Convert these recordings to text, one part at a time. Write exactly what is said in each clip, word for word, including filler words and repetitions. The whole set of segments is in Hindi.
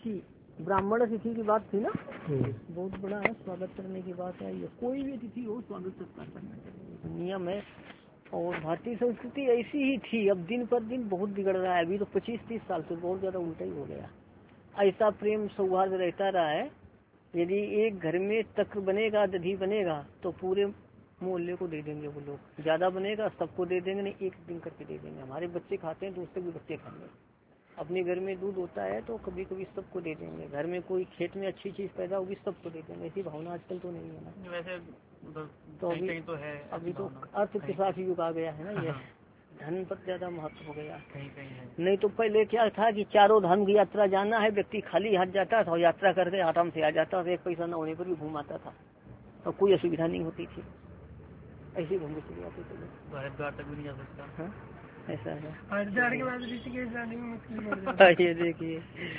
अतिथि ब्राह्मण अतिथि की बात थी ना, बहुत बड़ा है, स्वागत करने की बात है। ये कोई भी अतिथि हो स्वागत सत्कार करना चाहिए, नियम है। और भारतीय संस्कृति ऐसी ही थी, अब दिन पर दिन बहुत बिगड़ रहा है। अभी तो पच्चीस तीस साल से बहुत ज्यादा उल्टा ही हो गया। ऐसा प्रेम सौहार्द रहता रहा है, यदि एक घर में तक्र बनेगा, दधी बनेगा तो पूरे मोहल्ले को दे देंगे वो लोग, ज्यादा बनेगा सबको दे देंगे, नहीं एक दिन करके दे देंगे। हमारे बच्चे खाते हैं तो उससे भी बच्चे खाएंगे। अपने घर में दूध होता है तो कभी कभी सबको दे देंगे, घर में कोई खेत में अच्छी चीज पैदा होगी सबको दे देंगे। ऐसी भावना आजकल तो नहीं है ना, वैसे तो अभी कहीं तो है, अभी तो अर्थ के साथ युग आ गया है ना, ये धन पर ज्यादा महत्व हो गया। कहीं कहीं है। नहीं तो पहले क्या था कि चारों धाम की यात्रा जाना है, व्यक्ति खाली हाथ जाता था और यात्रा करके आराम से आ जाता था, एक पैसा न होने पर भी घूम आता था और कोई असुविधा नहीं होती थी। ऐसी घूमने चली आती थी, हरिद्वार तक भी नहीं जा सकता। ऐसा है, हरिद्वार के बाद ऋषिकेश जाने में मुश्किल। ये देखिए,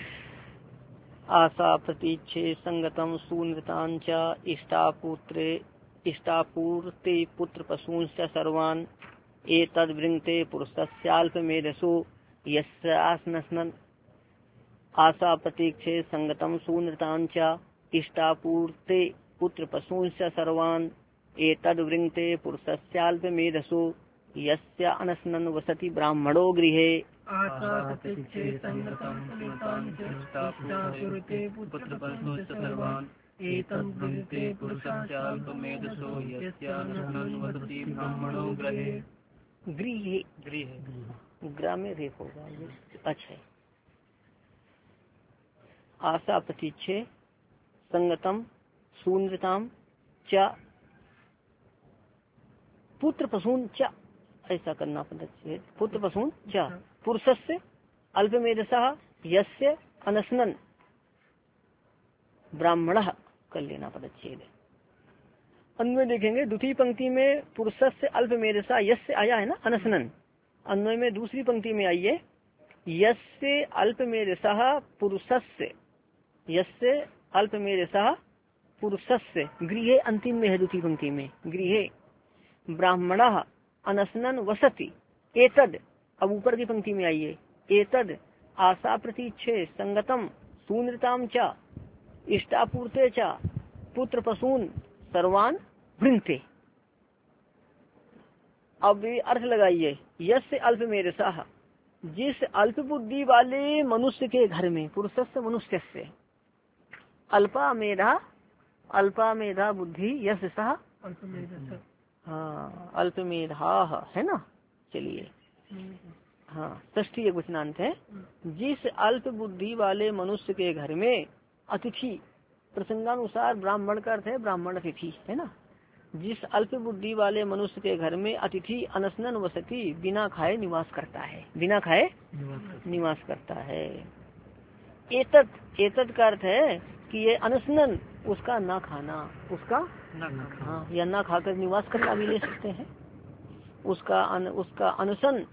आशा प्रतीक्षे संगतम सुनृतांच इष्टापुत्रे इष्टापूर्ते पुत्र पशूंश्च सर्वान् एतद् वृंगते पुरुषस्याल्प मेधसो यस्य आसनस्नन्। आशा प्रतीक्षे संगतम सुनृतांच इष्टापूर्ते पुत्र पशूंश्च सर्वान् एतद् वृंगते पुरुषस्याल्प मेधसो यस्य अनशनन् वसति ब्राह्मणो गृहे। गृहे ग्राम में रेप होगा। अच्छा, आशा प्रतीक्षे संगतम शून्यताम च पुत्र पशून च, ऐसा करना पड़ता। पुत्र पशून च पुरुषस्य अल्पमेधसः यस्य अनशनन् ब्राह्मणः कर लेना पदच्छेद। अन्वय देखेंगे, द्वितीय पंक्ति में पुरुषस्य अल्पमेधसा यस्य आया है ना अनशनन्, अन्वय में दूसरी पंक्ति में आइए यस्य अल्पमेधसः पुरुषस्य, यस्य अल्पमेधसः पुरुषस्य, गृहे अंतिम में है द्वितीय पंक्ति में, गृहे ब्राह्मणः अनशनन् वसति एतद। अब ऊपर की पंक्ति में आइए एतद आशा प्रतीक्षे संगतम शून्यताम च इष्टापूर्ते च पुत्र पशून सर्वान वृंगते। अब अर्थ लगाइए, यस्य अल्पमेधसः, जिस अल्प बुद्धि वाले मनुष्य के घर में, पुरुषस्य मनुष्य से, अल्पा मेधा अल्पा मेधा बुद्धि यस्य सः हाँ अल्पमेधा है ना। चलिए हाँ, षष्ठी एक वचनांत है। जिस अल्प बुद्धि वाले मनुष्य के घर में अतिथि, प्रसंगानुसार ब्राह्मण का अर्थ है ब्राह्मण अतिथि है ना। जिस अल्प बुद्धि वाले मनुष्य के घर में अतिथि अनशनन् वसति, बिना खाए निवास करता है, बिना खाए निवास करता है। एतत् एतत् का अर्थ है कि ये अनशनन्, उसका ना खाना, उसका हाँ या ना खाकर निवास करना भी ले सकते हैं। उसका अन, उसका अनशन,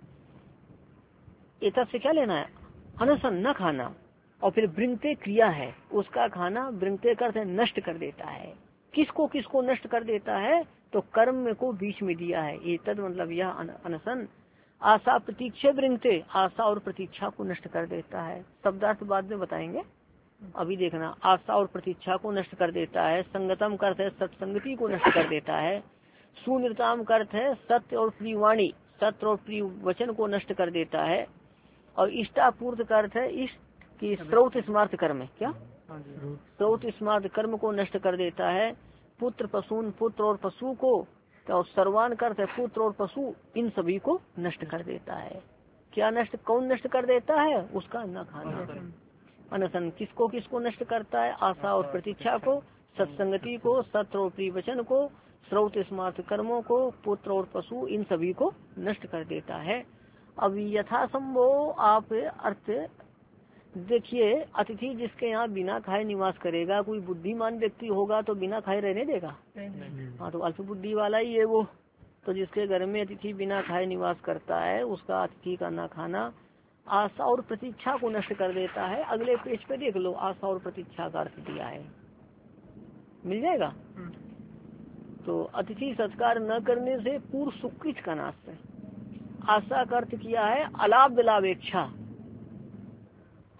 एतत् से क्या लेना है, अनशन न खाना। और फिर वृंगते क्रिया है, उसका खाना वृंगते कर अर्थ नष्ट कर देता है। किसको किसको नष्ट कर देता है, तो कर्म को बीच में दिया है। एतद मतलब यह अनशन आशा प्रतीक्षा वृंगते, आशा और प्रतीक्षा को नष्ट कर देता है। शब्दार्थ बाद में बताएंगे, अभी देखना। आशा और प्रतीक्षा को नष्ट कर देता है। संगतम का अर्थ है सत्संगति को नष्ट कर देता है। सुनिरताम का अर्थ है सत्य और प्रिय वाणी, सत्य और प्रिय वचन को नष्ट कर देता है। और इष्टापूर्त का अर्थ है इष्ट की स्रोत स्मार्थ कर्म, क्या स्रोत स्मार्थ कर्म को नष्ट कर देता है। पुत्र पशुन, पुत्र और पशु को, और सर्वान का अर्थ है पुत्र और पशु, इन सभी को नष्ट कर देता है। क्या नष्ट, कौन नष्ट कर देता है, उसका न खाना। अनशन किसको किसको नष्ट करता है, आशा और प्रतीक्षा को, सत्संगति को, सत्य और प्रिय वचन को, स्रोत स्मार्थ कर्मों को, पुत्र और पशु, इन सभी को नष्ट कर देता है। अब यथासंभव आप अर्थ देखिए, अतिथि जिसके यहाँ बिना खाए निवास करेगा, कोई बुद्धिमान व्यक्ति होगा तो बिना खाए रहने देगा, हाँ तो अल्प बुद्धि वाला ही है वो। तो जिसके घर में अतिथि बिना खाए निवास करता है, उसका अतिथि का ना खाना आशा और प्रतीक्षा को नष्ट कर देता है। अगले पेज पे देख लो, आशा और प्रतीक्षा का अर्थ दिया है, मिल जाएगा। तो अतिथि सत्कार न करने से पूर्व सुकृत का नाश है। आशा का अर्थ किया है अलाभ लाभेच्छा,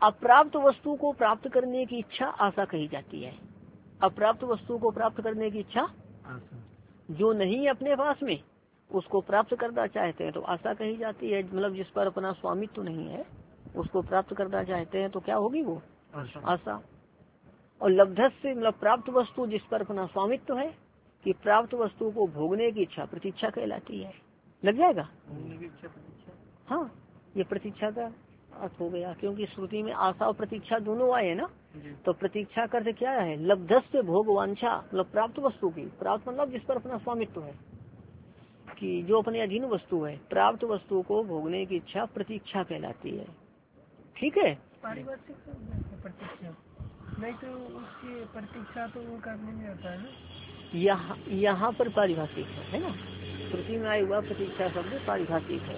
अप्राप्त वस्तु को प्राप्त करने की इच्छा आशा कही जाती है। अप्राप्त वस्तु को प्राप्त करने की इच्छा जो नहीं अपने पास में उसको प्राप्त करना चाहते हैं तो आशा कही जाती है। मतलब जिस पर अपना स्वामित्व तो नहीं है उसको प्राप्त करना चाहते हैं तो क्या होगी वो आशा। और लब्धस से मतलब प्राप्त वस्तु जिस पर अपना स्वामित्व है कि प्राप्त वस्तु को भोगने की इच्छा प्रतीक्षा कहलाती है। लग जाएगा। हाँ ये प्रतीक्षा का अर्थ हो गया क्योंकि श्रुति में आशा और प्रतीक्षा दोनों आए ना। तो प्रतीक्षा का अर्थ क्या है लब्धस से भोग वांछा मतलब प्राप्त वस्तु की। प्राप्त मतलब जिस पर अपना स्वामित्व है कि जो अपने अधीन वस्तु है प्राप्त वस्तु को भोगने की इच्छा प्रतीक्षा कहलाती है। ठीक है। पारिभाषिक प्रतीक्षा नहीं तो उसकी प्रतीक्षा तो वो करने में आता है ना। यहाँ यहाँ पर पारिभाषिक है, है ना। श्रुति में आया हुआ प्रतीक्षा शब्द पारिभाषिक है।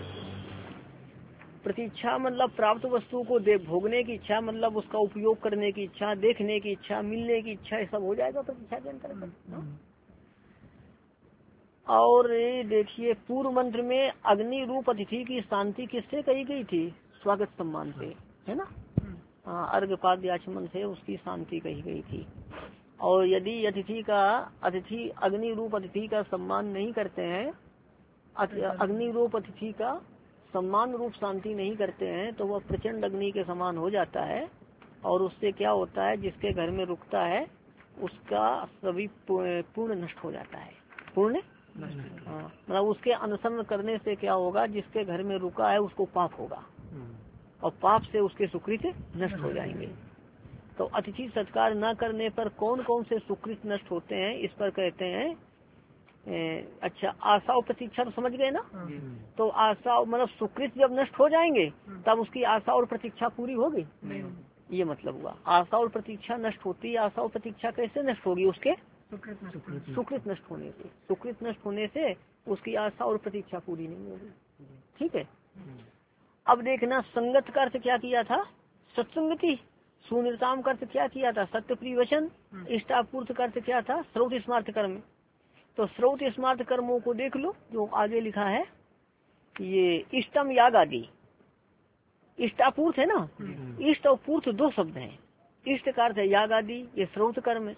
प्रतीक्षा मतलब प्राप्त वस्तु को देख भोगने की इच्छा मतलब उसका उपयोग करने की इच्छा देखने की इच्छा मिलने की इच्छा ये सब हो जाएगा प्रतीक्षा के अंतर्गत। और देखिए पूर्व मंत्र में अग्नि रूप अतिथि की शांति किससे कही गई थी स्वागत सम्मान से, है ना। हाँ अर्घपाद आचमन से उसकी शांति कही गई थी। और यदि अतिथि का अतिथि अग्नि रूप अतिथि का सम्मान नहीं करते हैं अग्नि रूप अतिथि का सम्मान रूप शांति नहीं करते हैं तो वह प्रचंड अग्नि के समान हो जाता है। और उससे क्या होता है जिसके घर में रुकता है उसका सभी पूर्ण नष्ट हो जाता है। पूर्ण हाँ मतलब उसके अनुसरण करने से क्या होगा जिसके घर में रुका है उसको पाप होगा और पाप से उसके सुकृत नष्ट हो जाएंगे। तो अतिथि सत्कार न करने पर कौन कौन से सुकृत नष्ट होते हैं इस पर कहते हैं ए, अच्छा आशा और प्रतीक्षा तो समझ गए ना। तो आशा मतलब सुकृत जब नष्ट हो जाएंगे तब उसकी आशा और प्रतीक्षा पूरी होगी ये मतलब हुआ। आशा और प्रतीक्षा नष्ट होती है। आशा और प्रतीक्षा कैसे नष्ट होगी उसके सुकृत नष्ट होने से। सुकृत नष्ट होने से उसकी आशा और प्रतीक्षा पूरी नहीं होगी। ठीक है। अब देखना संगत का अर्थ क्या किया था सत्संगति। सुनिरताम का अर्थ क्या किया था सत्य प्रिय वचन। इष्टापूर्त का अर्थ क्या था श्रौत स्मार्थ कर्म। तो श्रौत स्मार्थ कर्मों को देख लो जो आगे लिखा है ये इष्टम याग आदि। इष्टापूर्त है ना। इष्ट और पूर्त दो शब्द हैं। इष्ट का अर्थ है याग आदि ये श्रौत कर्म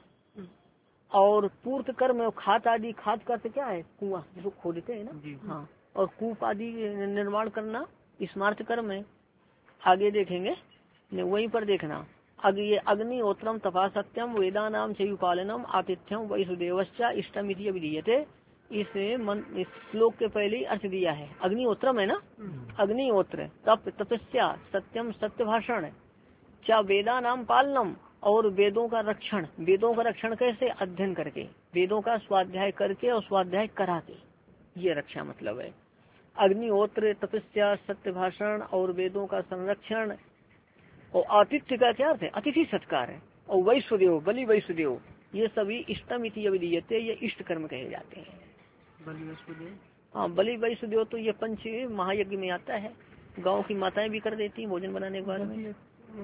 और पूर्त कर्म खात आदि। खात का अर्थ क्या है कुआं जो खोदते हैं ना। हाँ और कूप आदि निर्माण करना स्मार्थ कर्म है। आगे देखेंगे वहीं पर देखना अग ये अग्निहोत्रम तपा सत्यम वेदा नाम चयुपालनम आतिथ्यम वैसुदेवश्चा इष्टम इति अभिधीयते। इस मन इस श्लोक के पहले अर्थ दिया है अग्निहोत्रम है ना। अग्निहोत्र तप तपस्या सत्यम सत्य भाषण क्या वेदा नाम पालनम और वेदों का रक्षण। वेदों का रक्षण कैसे अध्ययन करके वेदों का स्वाध्याय करके और स्वाध्याय करा के ये रक्षा मतलब है। अग्निहोत्र तपस्या सत्य भाषण और वेदों का संरक्षण और आतिथ्य का क्या अर्थ है अतिथि सत्कार है। और वैश्वदेव बलि वैश्वदेव ये सभी इष्टम इति अभिधीयते ये इष्ट कर्म कहे जाते हैं। बलि वैश्वदेव हाँ बलि वैश्वदेव तो ये पंच महायज्ञ में आता है। गाँव की माताएं भी कर देती भोजन बनाने के बारे में।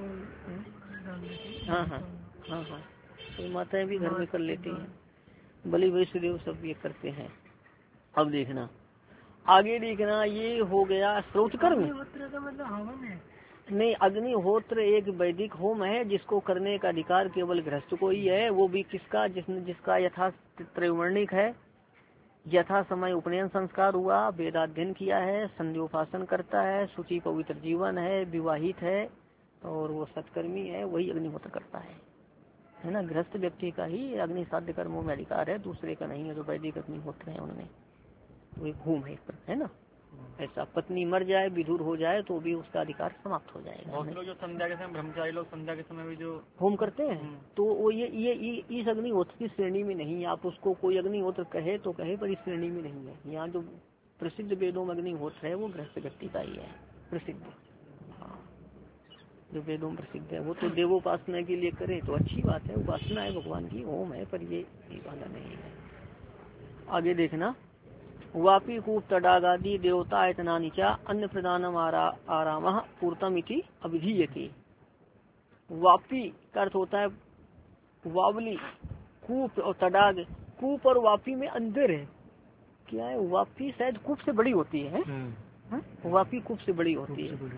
हाँ हाँ हाँ हाँ तो माताएं भी घर में कर लेती हैं। बलि वैश्वदेव सब ये करते हैं। अब देखना आगे देखना ये हो गया श्रौत कर्म। मतलब हवन है नहीं अग्निहोत्र एक वैदिक होम है जिसको करने का अधिकार केवल गृहस्थ को ही है। वो भी किसका जिसने जिसका यथा त्रैवर्णिक है यथा समय उपनयन संस्कार हुआ वेदाध्ययन किया है संध्योपासन करता है शुचि पवित्र जीवन है विवाहित है और वो सत्कर्मी है वही अग्निहोत्र करता है, है ना। गृहस्थ व्यक्ति का ही अग्नि साध्य कर्मों में अधिकार है दूसरे का नहीं है। जो वैदिक अग्निहोत्र है उनमें वो एक होम है, है ना। ऐसा पत्नी मर जाए विधुर हो जाए तो भी उसका अधिकार समाप्त हो जाएगा। बहुत लोग जो संध्या के समय ब्रह्मचारी लोग संध्या के समय भी जो होम करते हैं तो वो ये ये, ये इस अग्निहोत्र की श्रेणी में नहीं। आप उसको कोई अग्निहोत्र कहे तो कहे पर इस श्रेणी में नहीं है। यहाँ जो प्रसिद्ध वेदों में अग्निहोत्र है वो गृहस्थ व्यक्ति का ही है प्रसिद्ध। हाँ जो वेदों में प्रसिद्ध है वो तो देवोपासना के लिए करे तो अच्छी बात है उपासना है भगवान की होम है पर ये वाला नहीं है। आगे देखना वापी कूप तडागादि देवता इतना नीचा अन्य प्रदानम आराम पूर्तम इति अभिधीयते। वापी का अर्थ होता है वावली कूप और तडाग। कूप और वापी में अंतर है क्या है। वापी शायद कूप से बड़ी होती है, है? वापी कूप से बड़ी होती है।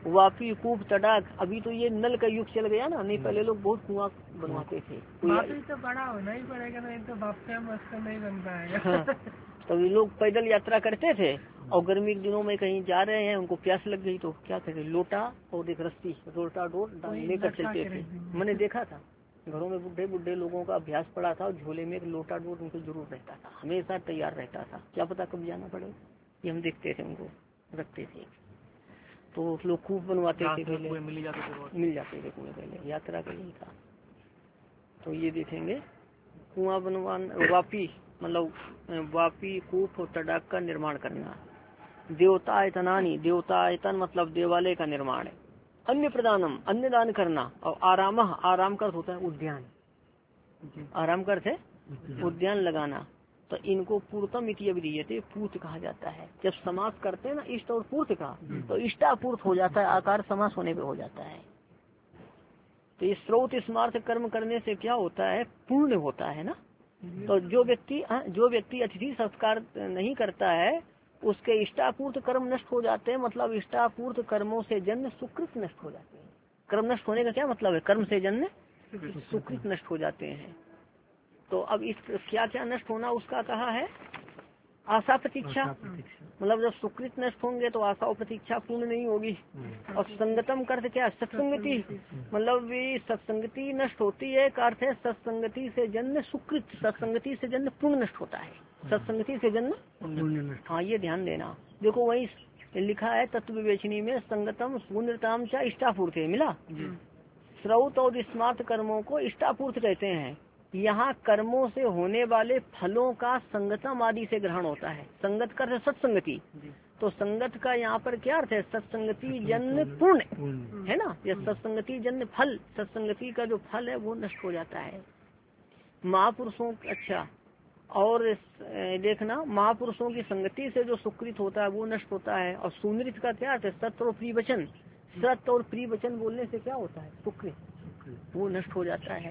वापी कूप तड़ाक। अभी तो ये नल का युग चल गया ना, नहीं पहले लोग बहुत कुआं बनवाते थे। वापी तो बड़ा होना ही पड़ेगा, नहीं तो बाप मस्त नहीं बन पाएगा। हाँ, तो ये लोग पैदल यात्रा करते थे और गर्मी के दिनों में कहीं जा रहे हैं, उनको प्यास लग गई तो क्या करें, लोटा और एक रस्सी रोटा डोर लेकर चलते थे। मैंने देखा था घरों में बुढ़े बुढ़े लोगों का अभ्यास पड़ा था, झोले में एक लोटा डोर उनको जरूर रहता था, हमेशा तैयार रहता था, क्या पता कब जाना पड़े। ये हम देखते थे, उनको रखते थे। तो लोग खूब बनवाते थे, पहले मिल जाते थे मिल जाते थे कुएं पहले यात्रा के लिए था। तो ये देखेंगे कुआं बनवान वापी मतलब वापी कूप और तड़ाक का निर्माण करना। देवता आयतनानी, देवता आयतन मतलब देवालय का निर्माण है। अन्य प्रदानम, अन्य दान करना। और आराम, आराम का अर्थ होता है उद्यान, आराम का अर्थ है उद्यान लगाना। तो इनको पूर्तम इति अभिधीयते, पूर्त कहा जाता है। जब समास करते हैं ना इष्ट और पूर्त का, तो इष्टापूर्त हो जाता है, आकार समास होने पे हो जाता है। तो ये स्रोत स्मार्थ कर्म करने से क्या होता है, पूर्ण होता है ना। तो जो व्यक्ति जो व्यक्ति अतिथि सत्कार नहीं करता है उसके इष्टापूर्त कर्म नष्ट हो जाते हैं। मतलब इष्टापूर्त कर्मों से जन्म सुकृत नष्ट हो जाते हैं। कर्म नष्ट होने का क्या मतलब है, कर्म से जन्म सुकृत नष्ट हो जाते हैं। तो अब इस क्या क्या नष्ट होना उसका कहा है, आशा प्रतीक्षा। मतलब जब सुकृत नष्ट होंगे तो आशा और प्रतीक्षा पूर्ण नहीं होगी। और संगतम का अर्थ क्या, सत्संगति। मतलब सत्संगति नष्ट होती है का अर्थ है सत्संगति से जन्म सुकृत, सत्संगति से जन्म पुण्य नष्ट होता है, सत्संगति से जन्म। हाँ ये ध्यान देना। देखो वही लिखा है तत्व विवेचनी में, संगतम सुनृताम चा इष्टापूर्ति मिला। श्रौत और स्मार्ट कर्मों को इष्टापूर्त कहते हैं। यहाँ कर्मों से होने वाले फलों का संगतम आदि से ग्रहण होता है। संगत का अर्थ सत्संगति, तो संगत का यहाँ पर क्या अर्थ है, सत्संगति जन्य पुण्य है ना। यह सत्संगति जन्य फल, सत्संगति का जो फल है वो नष्ट हो जाता है। महापुरुषों अच्छा और देखना महापुरुषों की संगति से जो सुकृत होता है वो नष्ट होता है। और सुनृत का क्या अर्थ है, सत्य और प्रिय वचन। सत्य और प्रिय वचन बोलने से क्या होता है, सुकृत, वो नष्ट हो जाता है।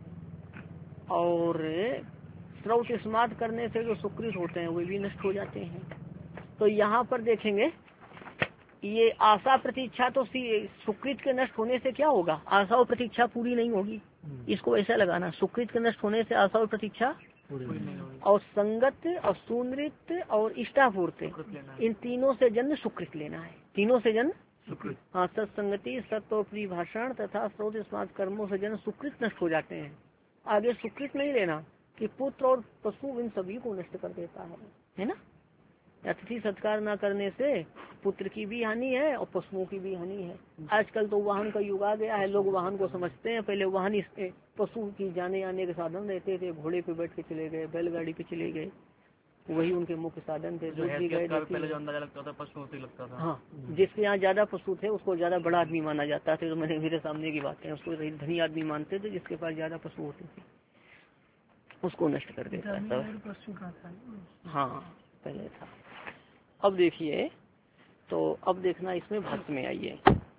और श्रौत स्मार्ट करने से जो सुकृत होते हैं वे भी नष्ट हो जाते हैं। तो यहाँ पर देखेंगे ये आशा प्रतीक्षा, तो सुकृत के नष्ट होने से क्या होगा, आशा और प्रतीक्षा पूरी नहीं होगी। इसको ऐसा लगाना, सुकृत के नष्ट होने से आशा और प्रतीक्षा, और संगत और सुनृत और इष्टापूर्ति, इन तीनों से जन्म सुकृत लेना है। तीनों से जन्म सुकृत, हाँ सत्संगति, सत्य और प्रिय भाषण तथा श्रौत स्मार्ट कर्मों से जन्म सुकृत नष्ट हो जाते हैं। आगे सुकृत नहीं लेना कि पुत्र और पशु इन सभी को नष्ट कर देता है, है ना। अतिथि सत्कार न करने से पुत्र की भी हानि है और पशुओं की भी हानि है। आजकल तो वाहन का युग आ गया है, लोग वाहन को समझते हैं। पहले वाहन इसके पशु की जाने आने के साधन रहते थे, घोड़े पे बैठ के चले गए, बैलगाड़ी पे चले गए, वही उनके मुख्य साधन थे। पहले जो अंदाजा लगता था पशुओं से लगता था। हाँ, जिसके यहाँ ज्यादा पशु थे उसको ज्यादा बड़ा आदमी माना जाता था। तो मैंने मेरे सामने की बात है, उसको धनी आदमी मानते थे, जिसके पास ज्यादा पशु होते थे उसको नष्ट कर देता था। पशु का था, हाँ पहले था। अब देखिए, तो अब देखना इसमें भाष्य में आइए।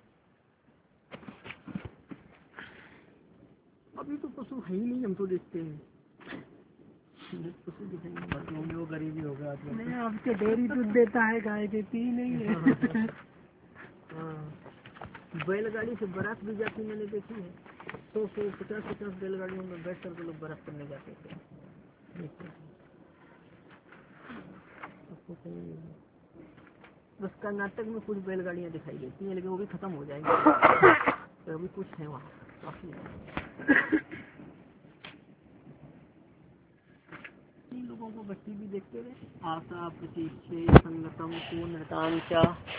अभी तो पशु है ही नहीं, हम तो देखते हैं पशु दिखाएंगे, वो गरीबी होगा। नहीं आपके डेयरी दूध देता है, गाय देती ही नहीं है। बैलगाड़ी से बारात भी जाती मैंने देखी है, सौ सौ पचास पचास बैलगाड़ियों में बैठ कर लोग बारात करने जाते थे। बस कर्नाटक में कुछ बैलगाड़ियाँ दिखाई देती हैं, लेकिन वो भी खत्म हो जाएंगी। तो अभी कुछ है वहाँ काफी है। तीन लोगों को बच्ची भी देखते रहे। आशा प्रतीक्षे संगतम पूर्णतांचा,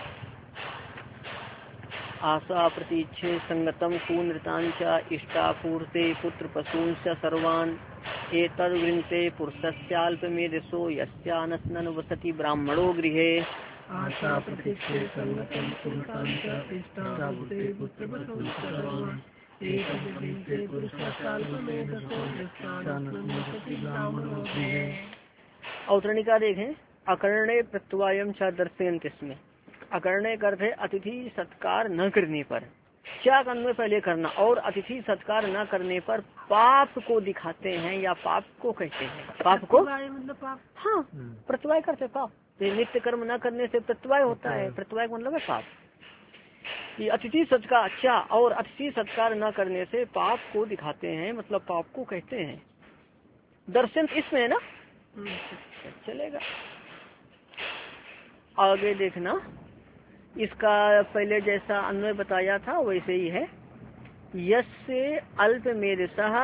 आशा प्रतीक्षे संगतम पूर्णतांचा इष्टापूर्ते पुत्र पशूंश्च सर्वान् एतद्वृन्ते पुरुषस्याल्पमेधसो यस्यानस्नन् वसति ब्राह्मणो गृहे। आशा प्रतीक्षे संगतम पूर्णतांचा इष्टापूर्ते पुत्र पशूंश्च सर्वान् एतद्वृन्ते पुरुषस्याल्पमेधसो यस्यानस्नन् वसति ब्राह्मणो गृहे। अवतरणिका देखें, अकर्णे प्रत्वायम च दर्शयन्ति इसमें। अकर्णे का अर्थ है अतिथि सत्कार न करने पर, क्या करने पहले करना, और अतिथि सत्कार न करने पर पाप को दिखाते हैं या पाप को कहते हैं। पाप को मतलब पाप, हाँ प्रत्वाय करते पाप। नित्य कर्म न करने से प्रत्वाय होता है, प्रत्वाय मतलब है पाप। कि अतिथि सत्कार, अच्छा, और अतिथि सत्कार न करने से पाप को दिखाते हैं, मतलब पाप को कहते हैं। दर्शन इसमें है ना, चलेगा। आगे देखना, इसका पहले जैसा अन्वय बताया था वैसे ही है। यस्य अल्प मेरसः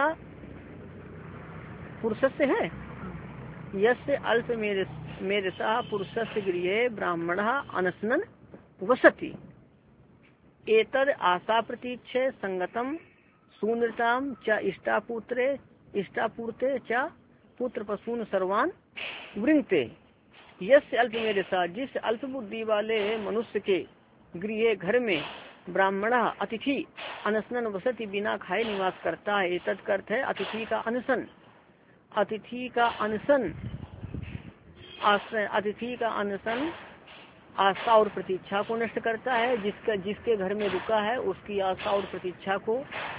पुरुषस्य है, यस्य अल्प मेरसः पुरुषस्य गृहे ब्राह्मणः अनशनन् वसति एतद आशा प्रतीक्षे संगतम सूनृताम च इष्टापुत्रे इष्टापूर्ते च पुत्र पशून सर्वान वृंगते। यस्य अल्प मेरसा, जिस अल्प बुद्धि वाले मनुष्य के गृह घर में ब्राह्मण अतिथि अनशनन वसति बिना खाए निवास करता है। एतद का अर्थ है अतिथि का अनशन, अतिथि का अनशन, अतिथि का अनशन आशा और प्रतीक्षा को नष्ट करता है। जिसका जिसके घर में रुका है उसकी आशा और प्रतीक्षा को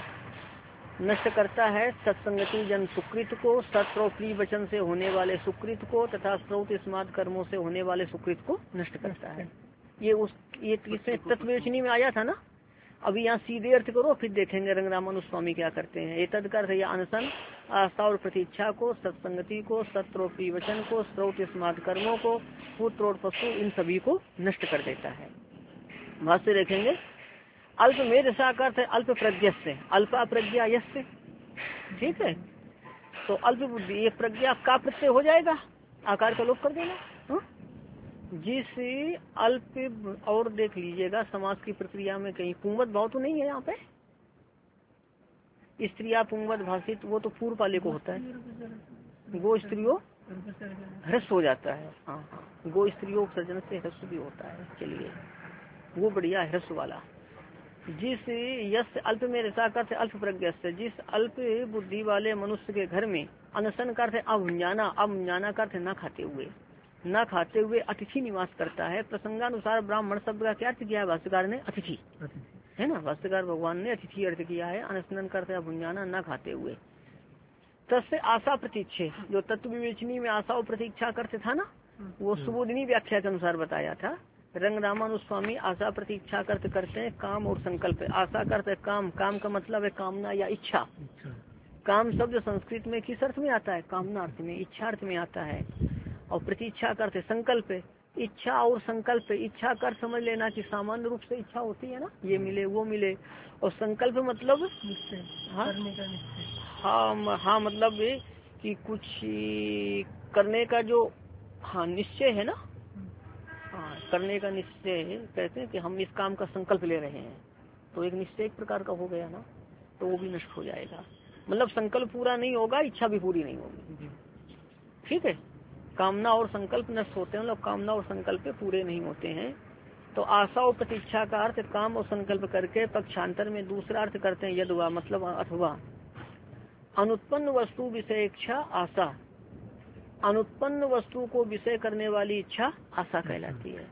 नष्ट करता है। सत्संगति जन सुकृत को, सत्र और प्रिय वचन से होने वाले सुकृत को तथा स्रोत स्मार्ट कर्मों से होने वाले सुकृत को नष्ट करता है। ये उस ये तत्ववेचनी में आया था ना। अभी यहाँ सीधे अर्थ करो, फिर देखेंगे रंगरामानुज स्वामी क्या करते हैं। ये तदकर या अनशन आस्था और प्रतीक्षा को, सत्संगति को, सत्र और प्रिय वचन को, स्रोत स्मार्ट कर्मों को, पुत्र और पशु, इन सभी को नष्ट कर देता है। भाष्य देखेंगे, अल्प मेधसा का अर्थ है अल्प प्रज्ञ से, अल्पा प्रज्ञा यस्य, ठीक है। तो अल्प बुद्धि, ये प्रज्ञा का प्रत्यय हो जाएगा, आकार का लोप कर देना। हा? जिस अल्प, और देख लीजिएगा समास की प्रक्रिया में कहीं पुंगवत भाव तो नहीं है यहाँ पे, स्त्रिया पुंगवत भाषित, वो तो पूर्व वाले को होता है। गो स्त्रियों ह्रस्व हो जाता है, हाँ हाँ, गो स्त्रियों सर्जन से ह्रस्व भी होता है। चलिए वो बढ़िया ह्रस्व वाला। जिस यश अल्प में रसा करते अल्प प्रज्ञ से, जिस अल्प बुद्धि वाले मनुष्य के घर में अनशन करते अभुंजाना, अभुंजाना करते न खाते हुए, न खाते हुए अतिथि निवास करता है। प्रसंगानुसार ब्राह्मण शब्द का क्या अर्थ किया है भाष्यकार ने? अतिथि, है ना। भाष्यकार भगवान ने अतिथि अर्थ किया है। अनशनन करते अभुंजाना, न खाते हुए। तस्य आशा प्रतीक्षे, जो तत्व विवेचनी में आशा और प्रतीक्षा करते था ना, वो सुबोधनी व्याख्या के अनुसार बताया था। रंग रामानुज स्वामी आशा प्रतीक्षा करते करते हैं काम और संकल्प। आशा करते काम, काम का मतलब है कामना या इच्छा। काम शब्द संस्कृत में किस अर्थ में आता है? कामना अर्थ में, इच्छा अर्थ में आता है। और प्रतीक्षा करते संकल्प, इच्छा और संकल्प। इच्छा कर समझ लेना कि सामान्य रूप से इच्छा होती है ना, ये मिले वो मिले, और संकल्प मतलब हाँ हाँ हाँ मतलब ये कि कुछ करने का जो हाँ निश्चय है ना, हाँ करने का निश्चय कहते हैं कि हम इस काम का संकल्प ले रहे हैं, तो एक निश्चय एक प्रकार का हो गया ना, तो वो भी नष्ट हो जाएगा। मतलब संकल्प पूरा नहीं होगा, इच्छा भी पूरी नहीं होगी, ठीक है। कामना और संकल्प नष्ट होते हैं, मतलब कामना और संकल्प पूरे नहीं होते हैं। तो आशा और प्रतीक्षा का अर्थ काम और संकल्प करके पक्षांतर में दूसरा अर्थ करते हैं यदवा, मतलब अथवा। अनुत्पन्न वस्तु विषय इच्छा आशा, अनुत्पन्न वस्तु को विषय करने वाली इच्छा आशा कहलाती है।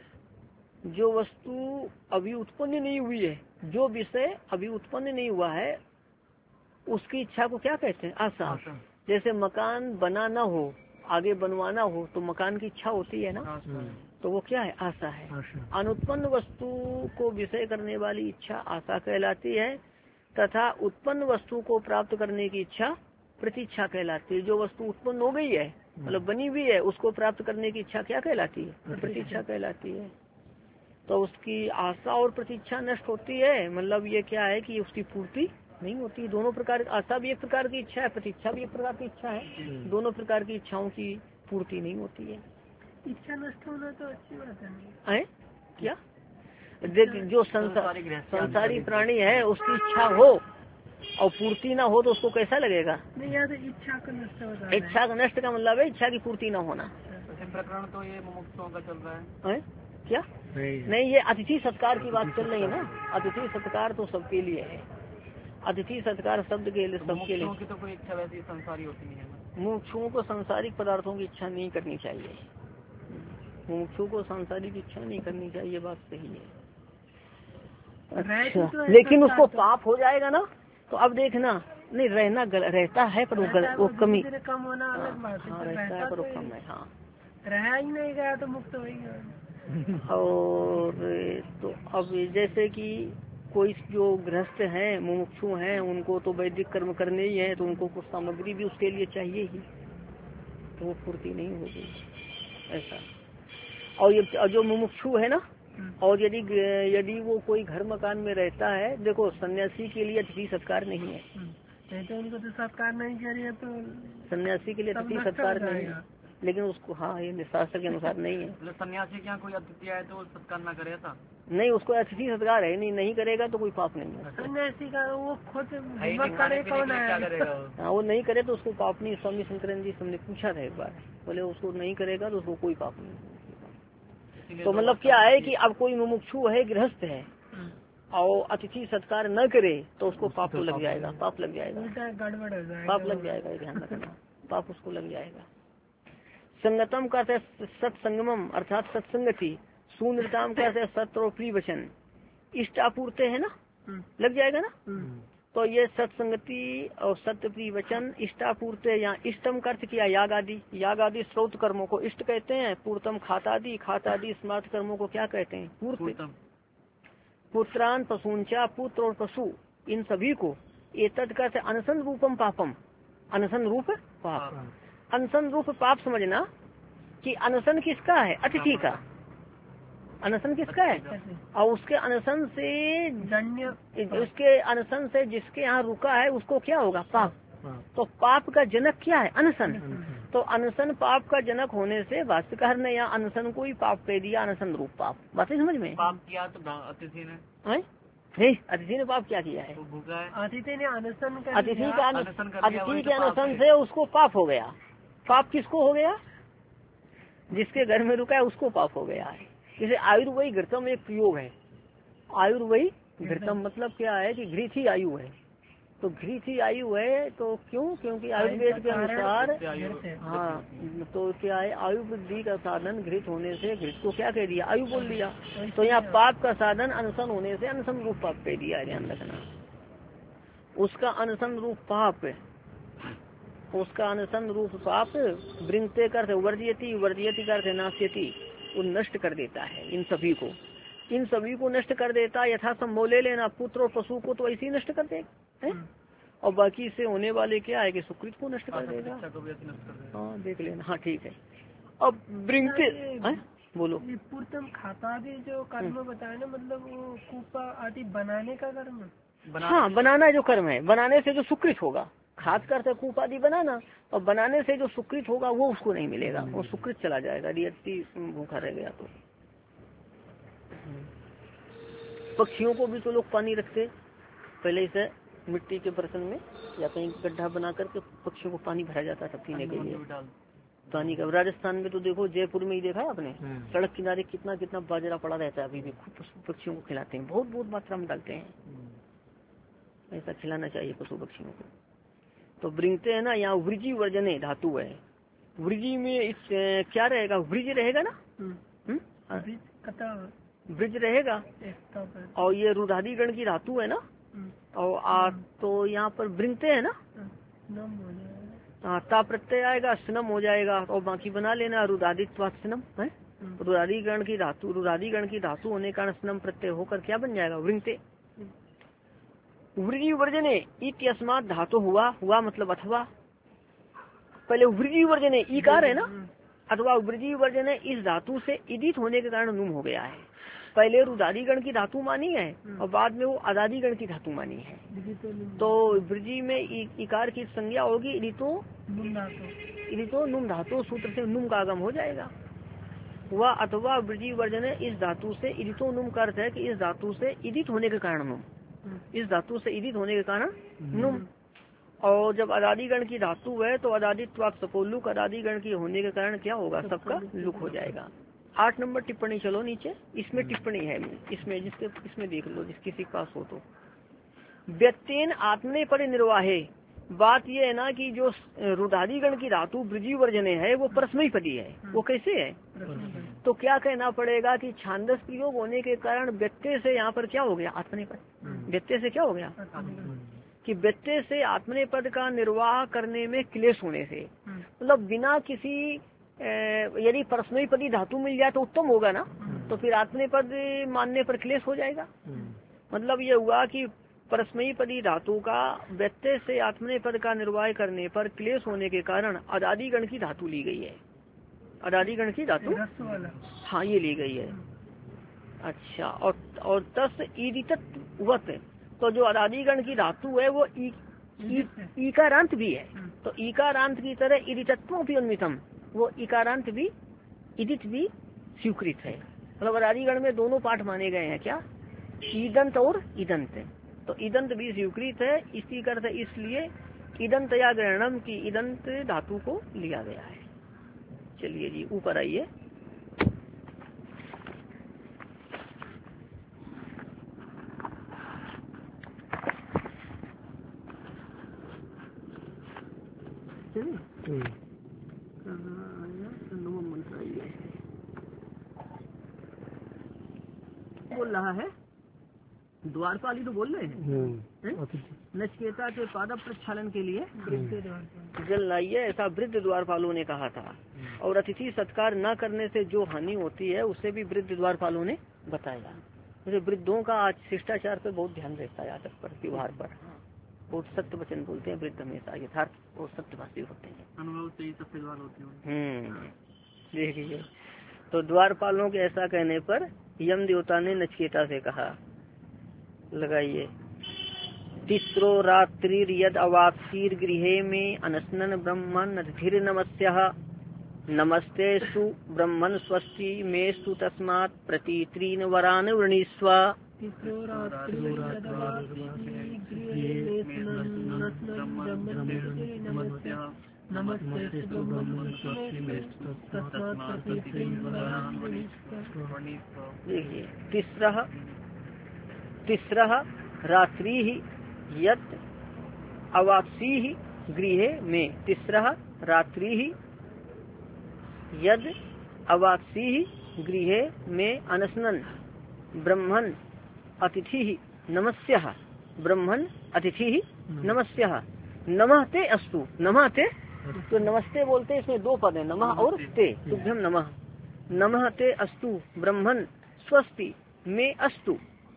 जो वस्तु अभी उत्पन्न नहीं हुई है, जो विषय अभी उत्पन्न नहीं हुआ है, उसकी इच्छा को क्या कहते हैं? आशा। जैसे मकान बना ना हो, आगे बनवाना हो, तो मकान की इच्छा होती है ना, तो वो क्या है? आशा है। अनुत्पन्न वस्तु को विषय करने वाली इच्छा आशा कहलाती है, तथा उत्पन्न वस्तु को प्राप्त करने की इच्छा प्रतीक्षा कहलाती है। जो वस्तु उत्पन्न हो गई है, मतलब बनी हुई है, उसको प्राप्त करने की इच्छा क्या कहलाती है? प्रतीक्षा कहलाती है। तो उसकी आशा और प्रतीक्षा नष्ट होती है, मतलब ये क्या है कि उसकी पूर्ति नहीं होती। दोनों प्रकार, आशा भी एक प्रकार की इच्छा है, प्रतीक्षा भी एक प्रकार की इच्छा है, दोनों प्रकार की इच्छाओं की पूर्ति नहीं होती है। इच्छा नष्ट होना तो अच्छी बात है, है क्या? देख, जो संसारी प्राणी है उसकी इच्छा हो और पूर्ति ना हो तो उसको कैसा लगेगा? नहीं यार, इच्छा का नष्ट होता है। इच्छा का नष्ट का मतलब है इच्छा की पूर्ति न होना। प्रकरण तो ये मुमुक्षुओं का चल रहा है, है? क्या नहीं, नहीं, ये अतिथि सत्कार की बात चल रही है ना। अतिथि सत्कार तो सबके लिए है। अतिथि सत्कार शब्द के लिए सबके लिए की तो कोई इच्छा वैसी संसारी होती नहीं है। मुमुक्षुओं को सांसारिक पदार्थों की इच्छा नहीं करनी चाहिए। मुमुक्षु को सांसारिक इच्छा नहीं करनी चाहिए, बात सही है। अच्छा, तो लेकिन उसको पाप हो जाएगा ना, तो अब देखना, नहीं रहना रहता है पर वो कमी कम होना अलग बात है, रहता है पर वो कम है। हाँ, रहा ही नहीं गया तो मुक्त हो ही गया। और तो अब जैसे कि कोई जो गृहस्थ हैं मुमुक्षु हैं उनको तो वैदिक कर्म करने ही है, तो उनको कुछ सामग्री भी उसके लिए चाहिए ही, तो वो पूर्ति नहीं होगी ऐसा। और ये जो मुमुक्षु है ना, और यदि यदि वो कोई घर मकान में रहता है, देखो सन्यासी के लिए अतिथि सत्कार नहीं है, तो उनको तो सत्कार नहीं करिए तो सन्यासी के लिए अतिथि सत्कार नहीं है, लेकिन उसको हाँ ये शास्त्र के अनुसार नहीं है। सन्यासी के यहाँ कोई अतिथि आए तो सत्कार ना करे था, नहीं उसको अतिथि सत्कार है नहीं, नहीं करेगा तो कोई पाप नहीं है। सन्यासी का वो खुद करे कौन है, हाँ वो नहीं करे तो उसको पाप नहीं। स्वामी शंकरन जी हमने पूछा था एक बार, बोले उसको नहीं करेगा तो उसको कोई पाप नहीं। तो मतलब क्या है कि अब कोई मुमुक्षु है गृहस्थ है और अतिथि सत्कार न करे तो उसको पाप तो लग जाएगा, पाप लग जाएगा, गड़बड़ हो जाएगा, पाप लग जाएगा, ध्यान रखना पाप उसको लग जाएगा। संगतम का सत्संगमम अर्थात सत्संगति, सुनृताम का सत्र और प्रिय वचन, इष्ट आपूर्ते है ना, लग जाएगा ना। तो ये सत्संगति और सत्य प्रिय वचन इष्टापूर्ते, यहाँ इष्टम का अर्थ किया याग आदि, याग आदि स्रोत कर्मों को इष्ट कहते हैं। पूर्तम खातादि, खातादि स्मार्ट कर्मों को क्या कहते हैं पूर्त। पुत्रान पशुंचा, पुत्र और पशु इन सभी को एतद कहते अनशन रूपम पापम, अनशन रूप पाप। अनशन रूप पाप समझना कि अनशन किसका है, अतिथि का अनशन किसका है, और उसके अनशन से उसके अनशन से जिसके यहाँ रुका है उसको क्या होगा, पाप। तो पाप का जनक क्या है, अनशन। तो अनशन पाप का जनक होने से भाष्यकार ने यहाँ अनशन को ही पाप कह दिया, अनशन रूप पाप। बात समझ में, पाप किया तो अतिथि ने नहीं, अतिथि ने पाप क्या किया है, अतिथि ने अनशन कर अतिथि का अतिथि के अनशन से उसको पाप हो गया। पाप किसको हो गया, जिसके घर में रुका है उसको पाप हो गया है। जैसे आयुर्वयी घृतम एक प्रयोग है, आयुर्वयी घृतम मतलब क्या है कि घृत ही आयु है, तो घृत ही आयु है। तो क्यों, क्योंकि आयुर्वेद के अनुसार हाँ तो क्या है आयु वृद्धि का साधन घृत होने से घृत को क्या कह दिया, आयु बोल दिया। तो यहाँ पाप का साधन अनशन होने से अनशन रूप पाप कह दिया, ध्यान रखना। उसका अनशन रूप पाप, उसका अनशन रूप पाप वृंगते करते वर्जयति, वर्जयति करते नाश्यति, वो नष्ट कर देता है इन सभी को, इन सभी को नष्ट कर देता है। यथा संभव ले लेना, पुत्र और पशु को तो ऐसे ही नष्ट कर देगा, और बाकी से होने वाले क्या है कि सुकृत को नष्ट कर देगा। हाँ देख लेना, हाँ ठीक है। अब वृंगते बोलो, पूर्तम खाता आदि जो कर्म बताया ना, मतलब वो कूपा आदि बनाने का कर्म, हाँ बनाना जो कर्म है, बनाने से जो सुकृत होगा, खाद करते कूप आदि बनाना, और बनाने से जो सुकृत होगा वो उसको नहीं मिलेगा, वो सुकृत चला जाएगा यदि अति भूखा रह गया तो। पक्षियों को भी तो लोग पानी रखते पहले से मिट्टी के बर्तन में या कहीं गड्ढा बना करके पक्षियों को पानी भरा जाता था पीने के लिए, पानी का। राजस्थान में तो देखो, जयपुर में ही देखा है आपने, सड़क किनारे कितना कितना बाजरा पड़ा रहता है, अभी भी पक्षियों को खिलाते हैं, बहुत बहुत मात्रा में डालते हैं। ऐसा खिलाना चाहिए पशु पक्षियों को। तो वृंगते है ना, यहाँ वृजी वर्जने धातु है, वृजी में इस क्या रहेगा, वृज रहेगा ना, वृज रहेगा। और ये रुदादी गण की धातु है ना, और आ तो यहाँ पर वृंगते है ना, ता प्रत्यय आएगा, स्नम हो जाएगा, और बाकी बना लेना रुदादित्वात् स्नम है। रुदादी गण की धातु, रुदादी गण की धातु होने का स्नम प्रत्यय होकर क्या बन जाएगा, वृंगते। वृजी वर्जने इत्यस्मात् धातु हुआ, हुआ मतलब अथवा, पहले वृजी वर्जने ईकार है ना, अथवा वृजी वर्जने इस धातु से इदित होने के कारण नुम हो गया है। पहले रुदादी गण की धातु मानी है और बाद में वो अदादी गण की धातु मानी है। तो वृजी में इकार की संज्ञा होगी इदितो इदितो नुम धातु, सूत्र से नुम का आगम हो जाएगा। हुआ अथवा वृजी वर्जने इस धातु से इदितो नुम का अर्थ है कि इस धातु से इदित होने के कारण नुम, इस धातु से इदित होने के कारण नुम। और जब अदादिगण की धातु है तो अदादित्वात् सपोलुक, अदादिगण की होने के कारण क्या होगा, सबका लुक हो जाएगा। आठ नंबर टिप्पणी चलो नीचे, इसमें टिप्पणी है, इसमें जिसके इसमें देख लो जिस किसी के पास हो तो। व्यक्तेन आत्मने पर निर्वाहे, बात ये है ना कि जो रुदादिगण की धातु वृजी वर्जने है वो परस्मयी पदी है। वो कैसे है, तो क्या कहना पड़ेगा कि छांदस प्रयोग होने के कारण व्यक्ति से यहाँ पर क्या हो गया, आत्मने पद। व्यक्ति से क्या हो गया कि व्यक्ति से आत्मने पद का निर्वाह करने में क्लेश होने से, मतलब बिना किसी यदि परस्मयी पदी धातु मिल जाए तो उत्तम होगा ना, तो फिर आत्मनेपद मानने पर क्लेश हो जाएगा। मतलब ये हुआ कि परस्मैपदी धातु का व्यत्यय से आत्मनेपद का निर्वाह करने पर क्लेश होने के कारण अदादिगण की धातु ली गई है। अदादिगण की धातु हाँ ये ली गई है। अच्छा, और और तस् ईदितत्वत, तो जो अदादिगण की धातु है वो ई, ई, ईकारांत भी है। तो ईकारांत की तरह ईदितत्वों की उन्मितम, वो ईकारांत भी ईदित भी स्वीकृत है। मतलब अदादिगण में दोनों पाठ माने गए हैं क्या, ईदंत और ईदंत। तो ईदंत भी स्वीकृत है, इसी अर्थ इसलिए ईदंत या ग्रहणम की ईदंत धातु को लिया गया है। चलिए जी ऊपर आइए। बोल रहा है द्वारपाली तो बोल रहे हैं नचिकेता के पाद प्रक्षालन के लिए जल लाइए, ऐसा वृद्ध द्वारपालों ने कहा था। और अतिथि सत्कार न करने से जो हानि होती है उसे भी वृद्ध द्वारपालों ने बताया। जैसे वृद्धों का आज शिष्टाचार पे बहुत ध्यान रहता है, आदत पर, व्यवहार पर बहुत सत्य वचन बोलते हैं वृद्ध, हमेशा यथार्थ और सत्यवादी होते हैं। अनुभव से ही सत्यवान होते हैं। हम्म देखिए, तो द्वारपालों के ऐसा कहने पर यम देवता ने नचिकेता से कहा, लगाइए, तिस्रो रात्रि यद अवाप्सिर गृहे में अनस्नन ब्रह्मन अतिथिर नमस्यः नमस्ते सु ब्रह्मन स्वस्ति मेस्तु तस्मात् प्रति त्रीन वरान वृणीस्व। देखिए, तीसरा तीसरा रात्रि ही यत् अवाप्सी ही गृह में, तीसरा रात्रि ही यद अवाप्सी ही गृह में अनशनन ब्रह्मन अतिथि ही नमस्यः ब्रह्मन अतिथि ही नमस्यः नमः ते अस्तु। नमः ते, तो नमस्ते बोलते हैं, इसमें दो पद है, नमः और ते। तुभ्यम नमः, नमः ते अस्तु ब्रह्मन स्वस्ति में अस्तु।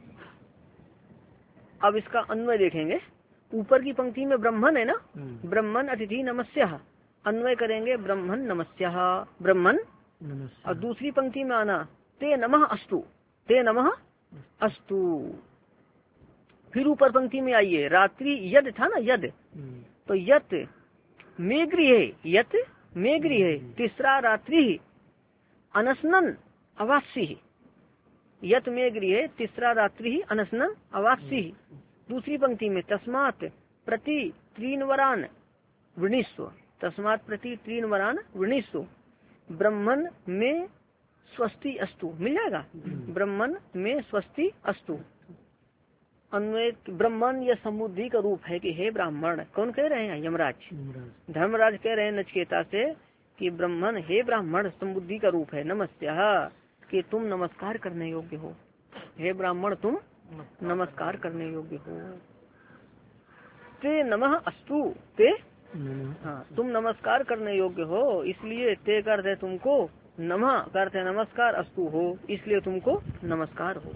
अब इसका अन्वय देखेंगे। ऊपर की पंक्ति में ब्रह्मन है ना, ब्रह्मन अतिथि नमस्यः, अन्वय करेंगे ब्रह्मन नमस्यः ब्रह्मन। और दूसरी पंक्ति में आना ते नमः अस्तु, ते नमः अस्तु। फिर ऊपर पंक्ति में आइए, रात्रि यद था ना, यद, तो यत में गृहे, यत में गृहे, तीसरा रात्रि अनशनन अवाप्सी, यत में गृहे तीसरा रात्रि अनशनन अवाप्सी। दूसरी पंक्ति में तस्मात् प्रति त्रीन वरान वृणीस्व, तस्मात् प्रति त्रीन वरान वृणीस्व ब्रह्मन में स्वस्ति अस्तु। मिल जाएगा, ब्रह्मन में स्वस्ति अस्तु। अन्वय ब्रह्मन यह समुद्धि का रूप है कि हे ब्राह्मण। कौन कह रहे हैं, यमराज। धर्मराज कह रहे हैं नचिकेता से कि ब्रह्मन हे ब्राह्मण समुद्धि का रूप है, नमस्यः कि तुम नमस्कार करने योग्य हो। हे ब्राह्मण तुम नमस्कार करने योग्य हो। ते नमः अस्तु, ते हाँ तुम नमस्कार करने योग्य हो, इसलिए ते करते तुमको, नमः करते नमस्कार, अस्तु हो इसलिए तुमको नमस्कार हो।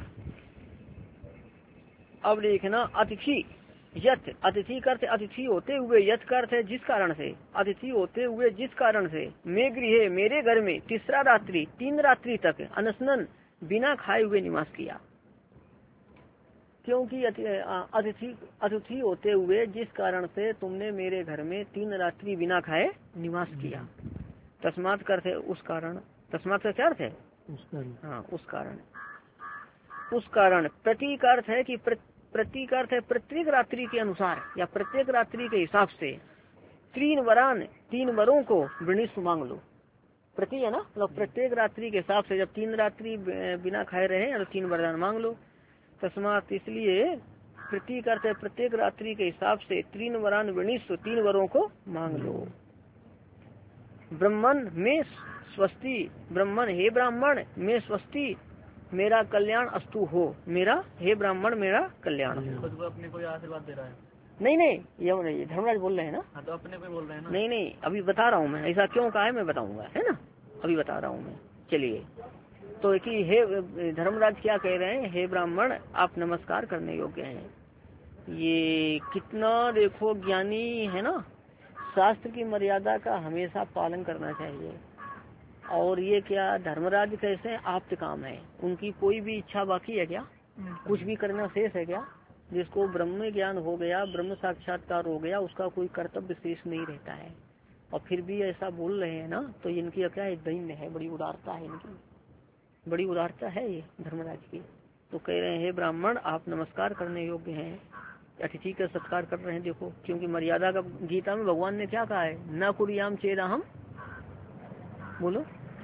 अब देखना, अतिथि यथ, अतिथि करते अतिथि होते हुए, यथ करते जिस कारण से, अतिथि होते हुए जिस कारण से, मैं गृह मेरे घर में, तीसरा रात्रि तीन रात्रि तक अनशनन बिना खाए हुए निवास किया। क्योंकि अतिथि अतिथि होते हुए जिस कारण से तुमने मेरे घर में तीन रात्रि बिना खाए निवास किया। तस्मात् करते उस कारण, तस्मात् का क्या अर्थ है, हाँ उस कारण, उस कारण। प्रति का अर्थ है कि प्रति का अर्थ है प्रत्येक रात्रि के अनुसार या प्रत्येक रात्रि के हिसाब से, तीन वरान तीन वरों को वृणीस्व मांग लो। प्रति है ना, मतलब प्रत्येक रात्रि के हिसाब से, जब तीन रात्रि बिना खाए रहे तो तीन वरदान मांग लो। तस्मात इसलिए प्रति का अर्थ है प्रत्येक रात्रि के हिसाब से, तीन वरान वृणीस्व तीन वरों को मांग लो। ब्रह्मन में स्वस्ति, ब्रह्मन हे ब्राह्मण में स्वस्ति मेरा कल्याण अस्तु हो, मेरा हे ब्राह्मण मेरा कल्याण हो। तो अपने को आशीर्वाद दे रहा है? नहीं नहीं, ये नहीं, धर्मराज बोल रहे हैं ना। हाँ तो अपने को बोल रहे हैं ना। नहीं नहीं, अभी बता रहा हूँ मैं, ऐसा क्यों कहा है मैं बताऊंगा, है ना, अभी बता रहा हूँ मैं। चलिए, तो कि हे धर्मराज क्या कह रहे हैं, हे ब्राह्मण आप नमस्कार करने योग्य हैं। ये कितना देखो ज्ञानी है ना, शास्त्र की मर्यादा का हमेशा पालन करना चाहिए। और ये क्या धर्मराज कैसे आप्त काम है, उनकी कोई भी इच्छा बाकी है क्या, कुछ भी करना शेष है क्या। जिसको ब्रह्म ज्ञान हो गया, ब्रह्म साक्षात्कार हो गया, उसका कोई कर्तव्य शेष नहीं रहता है। और फिर भी ऐसा बोल रहे हैं ना, तो इनकी क्या है, दैन्य है, बड़ी उदारता है इनकी, बड़ी उदारता है ये धर्मराज की। तो कह रहे हैं ब्राह्मण आप नमस्कार करने योग्य हैं, अतिथि का सत्कार कर रहे हैं। देखो क्योंकि मर्यादा का गीता में भगवान ने क्या कहा है, न कुरियाम चेदा हम, बोलो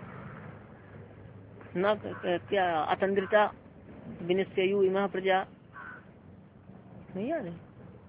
न क्या अतंद्रिता विनिश्चयु इमा प्रजा, नहीं याद है।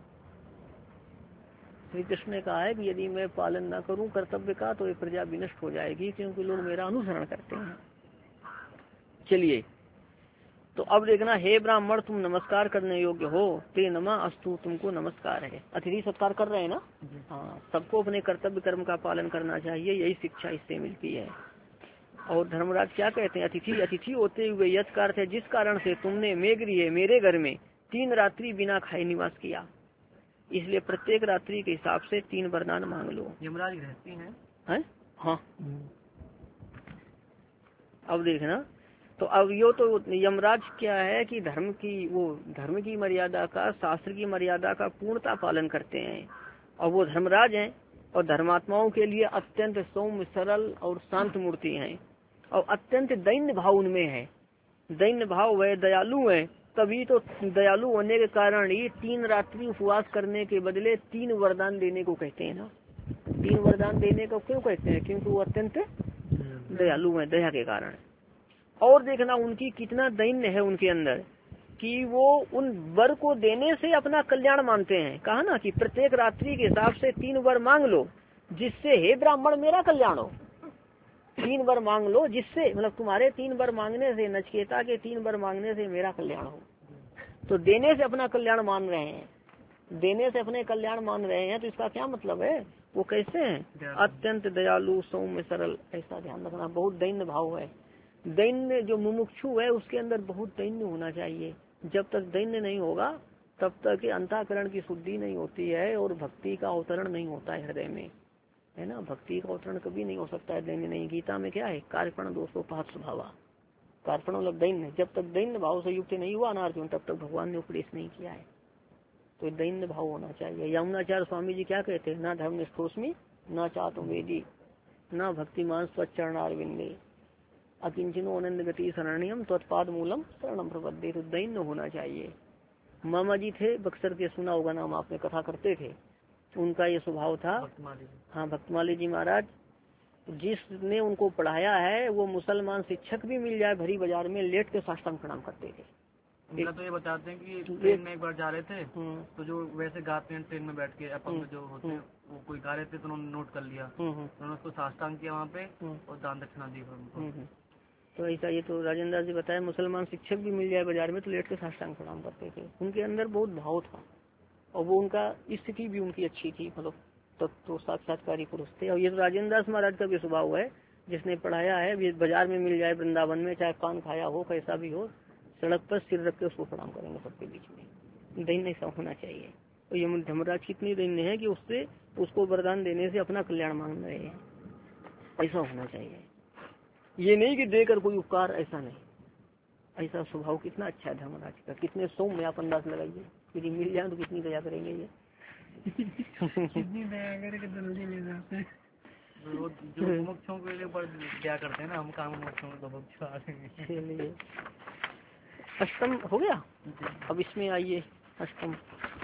श्री कृष्ण ने कहा है कि यदि मैं पालन न करूं कर्तव्य का तो ये प्रजा विनष्ट हो जाएगी, क्योंकि लोग मेरा अनुसरण करते हैं। चलिए तो अब देखना, हे ब्राह्मण तुम नमस्कार करने योग्य हो, ते नमा अस्तु, तुमको नमस्कार है। अतिथि सत्कार कर रहे हैं ना, हाँ, सबको अपने कर्तव्य कर्म का पालन करना चाहिए, यही शिक्षा इससे मिलती है। और धर्मराज क्या कहते हैं, अतिथि अतिथि होते हुए यथ का अर्थ है जिस कारण से तुमने मेघरिये मेरे घर में तीन रात्रि बिना खाए निवास किया, इसलिए प्रत्येक रात्रि के हिसाब से तीन वरदान मांग लो। यमराज रहती हैं है? हाँ अब देखना, तो अब यो तो यमराज क्या है कि धर्म की वो धर्म की मर्यादा का, शास्त्र की मर्यादा का पूर्णता पालन करते हैं, और वो धर्मराज हैं और धर्मात्माओं के लिए अत्यंत सौम्य सरल और शांत मूर्ति हैं, और अत्यंत दैन्य भाव उनमें है, दैन्य भाव है, दयालु है। तभी तो दयालु होने के कारण ही तीन रात्रि उपवास करने के बदले तीन वरदान देने को कहते हैं ना। तीन वरदान देने को क्यों कहते हैं, क्योंकि वो अत्यंत दयालु है, दया के कारण। और देखना उनकी कितना दैन्य है उनके अंदर, कि वो उन वर को देने से अपना कल्याण मानते हैं। कहा ना कि प्रत्येक रात्रि के हिसाब से तीन वर मांग लो, जिससे हे ब्राह्मण मेरा कल्याण हो। तीन वर मांग लो जिससे, मतलब तुम्हारे तीन वर मांगने से, नचिकेता के तीन वर मांगने से मेरा कल्याण हो। तो देने से अपना कल्याण मान रहे हैं, देने से अपने कल्याण मान रहे हैं। तो इसका क्या मतलब है, वो कैसे हैं, अत्यंत दयालु सौम्य सरल, ऐसा ध्यान रखना। बहुत दैन्य भाव है, दैन्य जो मुमुक्षु है उसके अंदर बहुत दैन्य होना चाहिए। जब तक दैन्य नहीं होगा तब तक अंतःकरण की शुद्धि नहीं होती है, और भक्ति का अवतरण नहीं होता है हृदय में, है ना। भक्ति का अवतरण कभी नहीं हो सकता है दैन्य नहीं। गीता में क्या है, कार्पण दोषोपहत स्वभाव, कार्पण मतलब दैन्य। जब तक दैन्य भाव से युक्त नहीं हुआ ना अर्जुन, तब तक भगवान ने उपदेश नहीं किया है। तो दैन्य भाव होना चाहिए। यमुनाचार्य स्वामी जी क्या कहते हैं, ना धर्म निष्ठोस्मी न चातु वेदी न भक्तिमान स्वचरणारविंदे अकिंचनो आनंद गति शरणियम तत्पाद मूलम शरणम प्रपद्ये। तो दैन्य होना चाहिए। मामा जी थे बक्सर के, सुना होगा नाम आपने, कथा करते थे, उनका ये स्वभाव था। हाँ भक्तमाली जी महाराज, जिसने उनको पढ़ाया है वो मुसलमान शिक्षक भी मिल जाए भरी बाजार में, लेट के साष्टांग प्रणाम करते थे। तो ये बताते हैं कि ट्रेन में एक बार जा रहे थे, तो जो वैसे गाते हैं ट्रेन में बैठ के अपंग जो होते हैं, वो कोई गा रहे थे तो उन्होंने नोट कर लिया, उन्होंने उसको साष्टांग किया वहाँ पे और दान दक्षिणा दी उनको। तो ऐसा, ये तो राजेंद्र दास जी बताया, मुसलमान शिक्षक भी मिल जाए बाजार में तो लेट के साष्टांग प्रणाम करते थे। उनके अंदर बहुत भाव था, और वो उनका स्थिति भी उनकी अच्छी थी, मतलब तब तो साक्षात्कारी पुरुष थे। और ये तो राजेंद्र दास महाराज का भी स्वभाव है, जिसने पढ़ाया है बाजार में मिल जाए, वृंदावन में चाहे पान खाया हो, कैसा भी हो, सड़क पर सिर रख के उसको प्रणाम करेंगे सबके बीच में। दैन्य ऐसा होना चाहिए। तो ये धर्मराज कितनी दैन्य है कि उससे उसको वरदान देने से अपना कल्याण मांग रहे हैं, ऐसा होना चाहिए। ये नहीं कि देकर कोई उपकार, ऐसा नहीं। ऐसा स्वभाव कितना अच्छा है धर्मराज का, कितने सौम्य आप अंदाज लगाइए, यदि मिल जाए तो कितनी दया करेंगे ये। कितनी दया करके जल्दी ले जाते हैं। जो मुमुक्षों के लिए पर क्या करते हैं ना, हम काम मुमुक्षों को चलिए अष्टम हो गया। अब इसमें आइए अष्टम,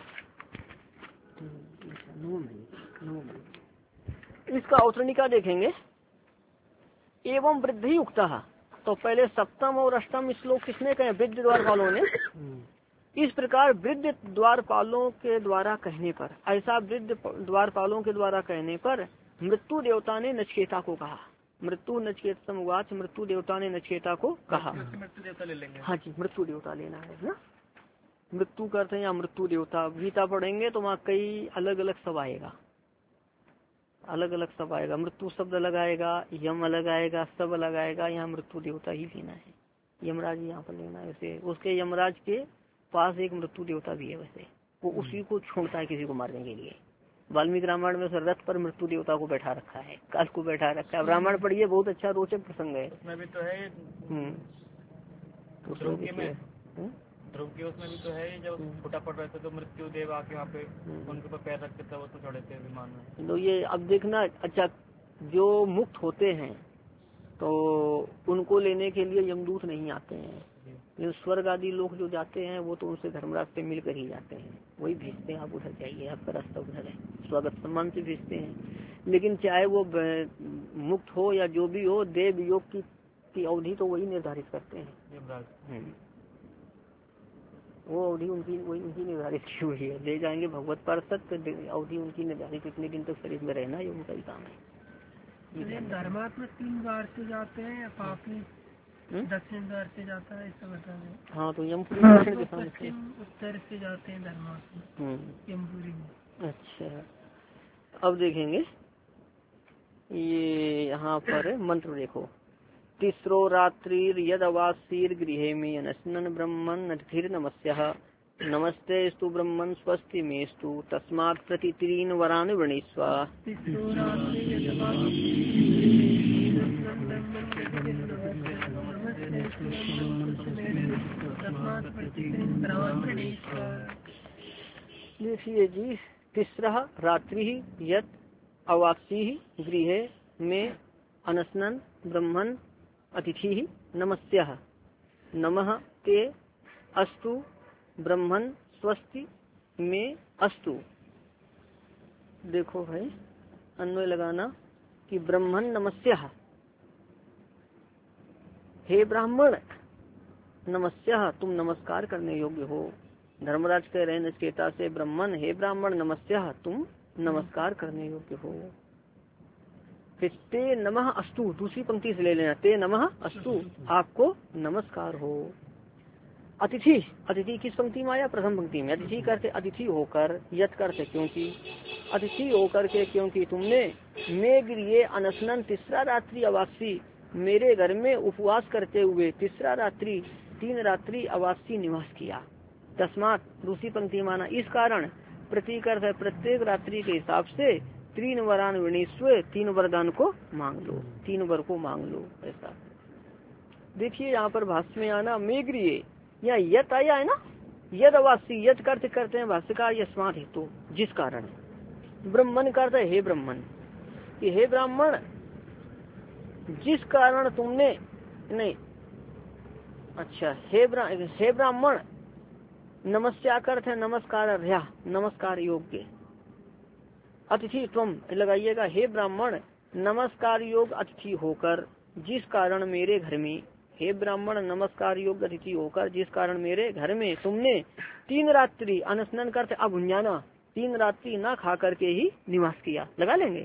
इसका अवतरणिका देखेंगे। एवं वृद्धि उक्ता, तो पहले सप्तम और अष्टम श्लोक किसने कहे, वृद्ध द्वारपालों ने। इस प्रकार वृद्ध द्वारपालों के द्वारा कहने पर, ऐसा वृद्ध द्वारपालों के द्वारा कहने पर मृत्यु देवता ने नचिकेता को कहा। मृत्यु नचिकेतम उवाच, मृत्यु देवता ने नचिकेता को कहा। मृत्यु देवता ले लेंगे। हाँ जी, मृत्यु देवता लेना है ना। मृत्यु करते हैं या मृत्यु देवता, गीता पढ़ेंगे तो वहाँ कई अलग अलग सब आएगा। अलग अलग सब आएगा, मृत्यु शब्द अलग आएगा, यम अलग आएगा, सब अलग आएगा। यहाँ मृत्यु देवता ही लेना है, यमराज यहाँ पर लेना है। वैसे उसके यमराज के पास एक मृत्यु देवता भी है, वैसे वो उसी को छोड़ता है किसी को मारने के लिए। वाल्मीकि रामायण में उस रथ पर मृत्यु देवता को बैठा रखा है, काल को बैठा रखा है। रामायण पढ़िए, बहुत अच्छा रोचक प्रसंग है। उसमें भी तो है ध्रुव के में ध्रुव के उसमें भी तो है, जब छोटा पड़ रहे थे तो मृत्यु देव आके वहाँ पे उनके ऊपर पैर रखते थे, वो तो चढ़े थे विमान में। तो ये अब देखना, अच्छा जो मुक्त होते हैं तो उनको लेने के लिए यमदूत नहीं आते हैं, लेकिन स्वर्ग आदि लोग जो जाते हैं वो तो उनसे धर्मराज से मिलकर ही जाते हैं, वही भेजते हैं, आप उधर जाइए, आपका रास्ता उधर है, स्वागत सम्मान से भेजते हैं। लेकिन चाहे वो मुक्त हो या जो भी हो, देव योग की, की अवधि तो वही निर्धारित करते हैं, वो अवधि उनकी वही उनकी निर्धारित की हुई है। ले जाएंगे भगवत पार्षद, अवधि उनकी निर्धारित, इतने दिन तक शरीर में रहना ये उनका ही काम है। धर्मात्मा तीन द्वार से जाते हैं या पापी दक्षिण द्वार से जाता है, इसका बता दें। हाँ, तो यमपुरी दक्षिण दिशा में, उत्तर से जाते हैं धर्मात्मा यमपुरी में। अच्छा, अब देखेंगे ये यहाँ पर मंत्र देखो। तीसरो रात्रि यद अवासीर गृहे में अनशनन ब्रह्मन अतिथिर नमस्यः नमस्ते स्तु ब्रह्मन स्वस्ति मेस्तु तस्मात् प्रति तीन वरान वृणीस्व। देखिए जी, तीसरा रात्रि यद अवासी गृहे में अनशनन ब्रह्मन अतिथि ही नमस्यः नमः ते अस्तु ब्रह्मन स्वस्ति में अस्तु। देखो भाई, अन्वय लगाना कि ब्रह्मन नमस्यः, हे ब्राह्मण नमस्यः, तुम नमस्कार करने योग्य हो। धर्मराज कह रहे हैं नचिकेता से, ब्राह्मण हे ब्राह्मण नमस्यः, तुम नमस्कार करने योग्य हो। फिर ते नमः अस्तु, दूसरी पंक्ति से ले लेना, ते नमः अस्तु, आपको नमस्कार हो। अतिथि, अतिथि किस पंक्ति में आया? प्रथम पंक्ति में। अतिथि करते अतिथि होकर, यत करते क्योंकि, अतिथि होकर के क्योंकि तुमने मैं गृह अनशनन तीसरा रात्रि अवासी, मेरे घर में उपवास करते हुए तीसरा रात्रि तीन रात्रि अवासी निवास किया। तस्मात दूसरी पंक्ति माना, इस कारण प्रतीक अर्थ है प्रत्येक रात्रि के हिसाब से तीन वरान विनिश्व, तीन वरदान को मांग लो, तीन वर को मांग लो। ऐसा देखिए यहाँ पर भाष्य में आना मेघ्रिय, यहाँ यत आया है ना, यद अवासी, यद करते करते हैं भाष्यकार यस्मात् हेतु, जिस कारण। ब्रह्मन करते हे ब्रह्मन, कि हे ब्राह्मण जिस कारण तुमने, नहीं अच्छा, हे ब्रा, हे ब्राह्मण नमस्या करते नमस्कार रहा, नमस्कार योग्य। अतिथि तुम लगाइएगा, हे ब्राह्मण नमस्कार योग अतिथि होकर, जिस कारण मेरे घर में, हे ब्राह्मण नमस्कार योग अतिथि होकर जिस कारण मेरे घर में तुमने तीन रात्रि अनशनन करते अभुंजाना, तीन रात्रि ना खा करके ही निवास किया। लगा लेंगे।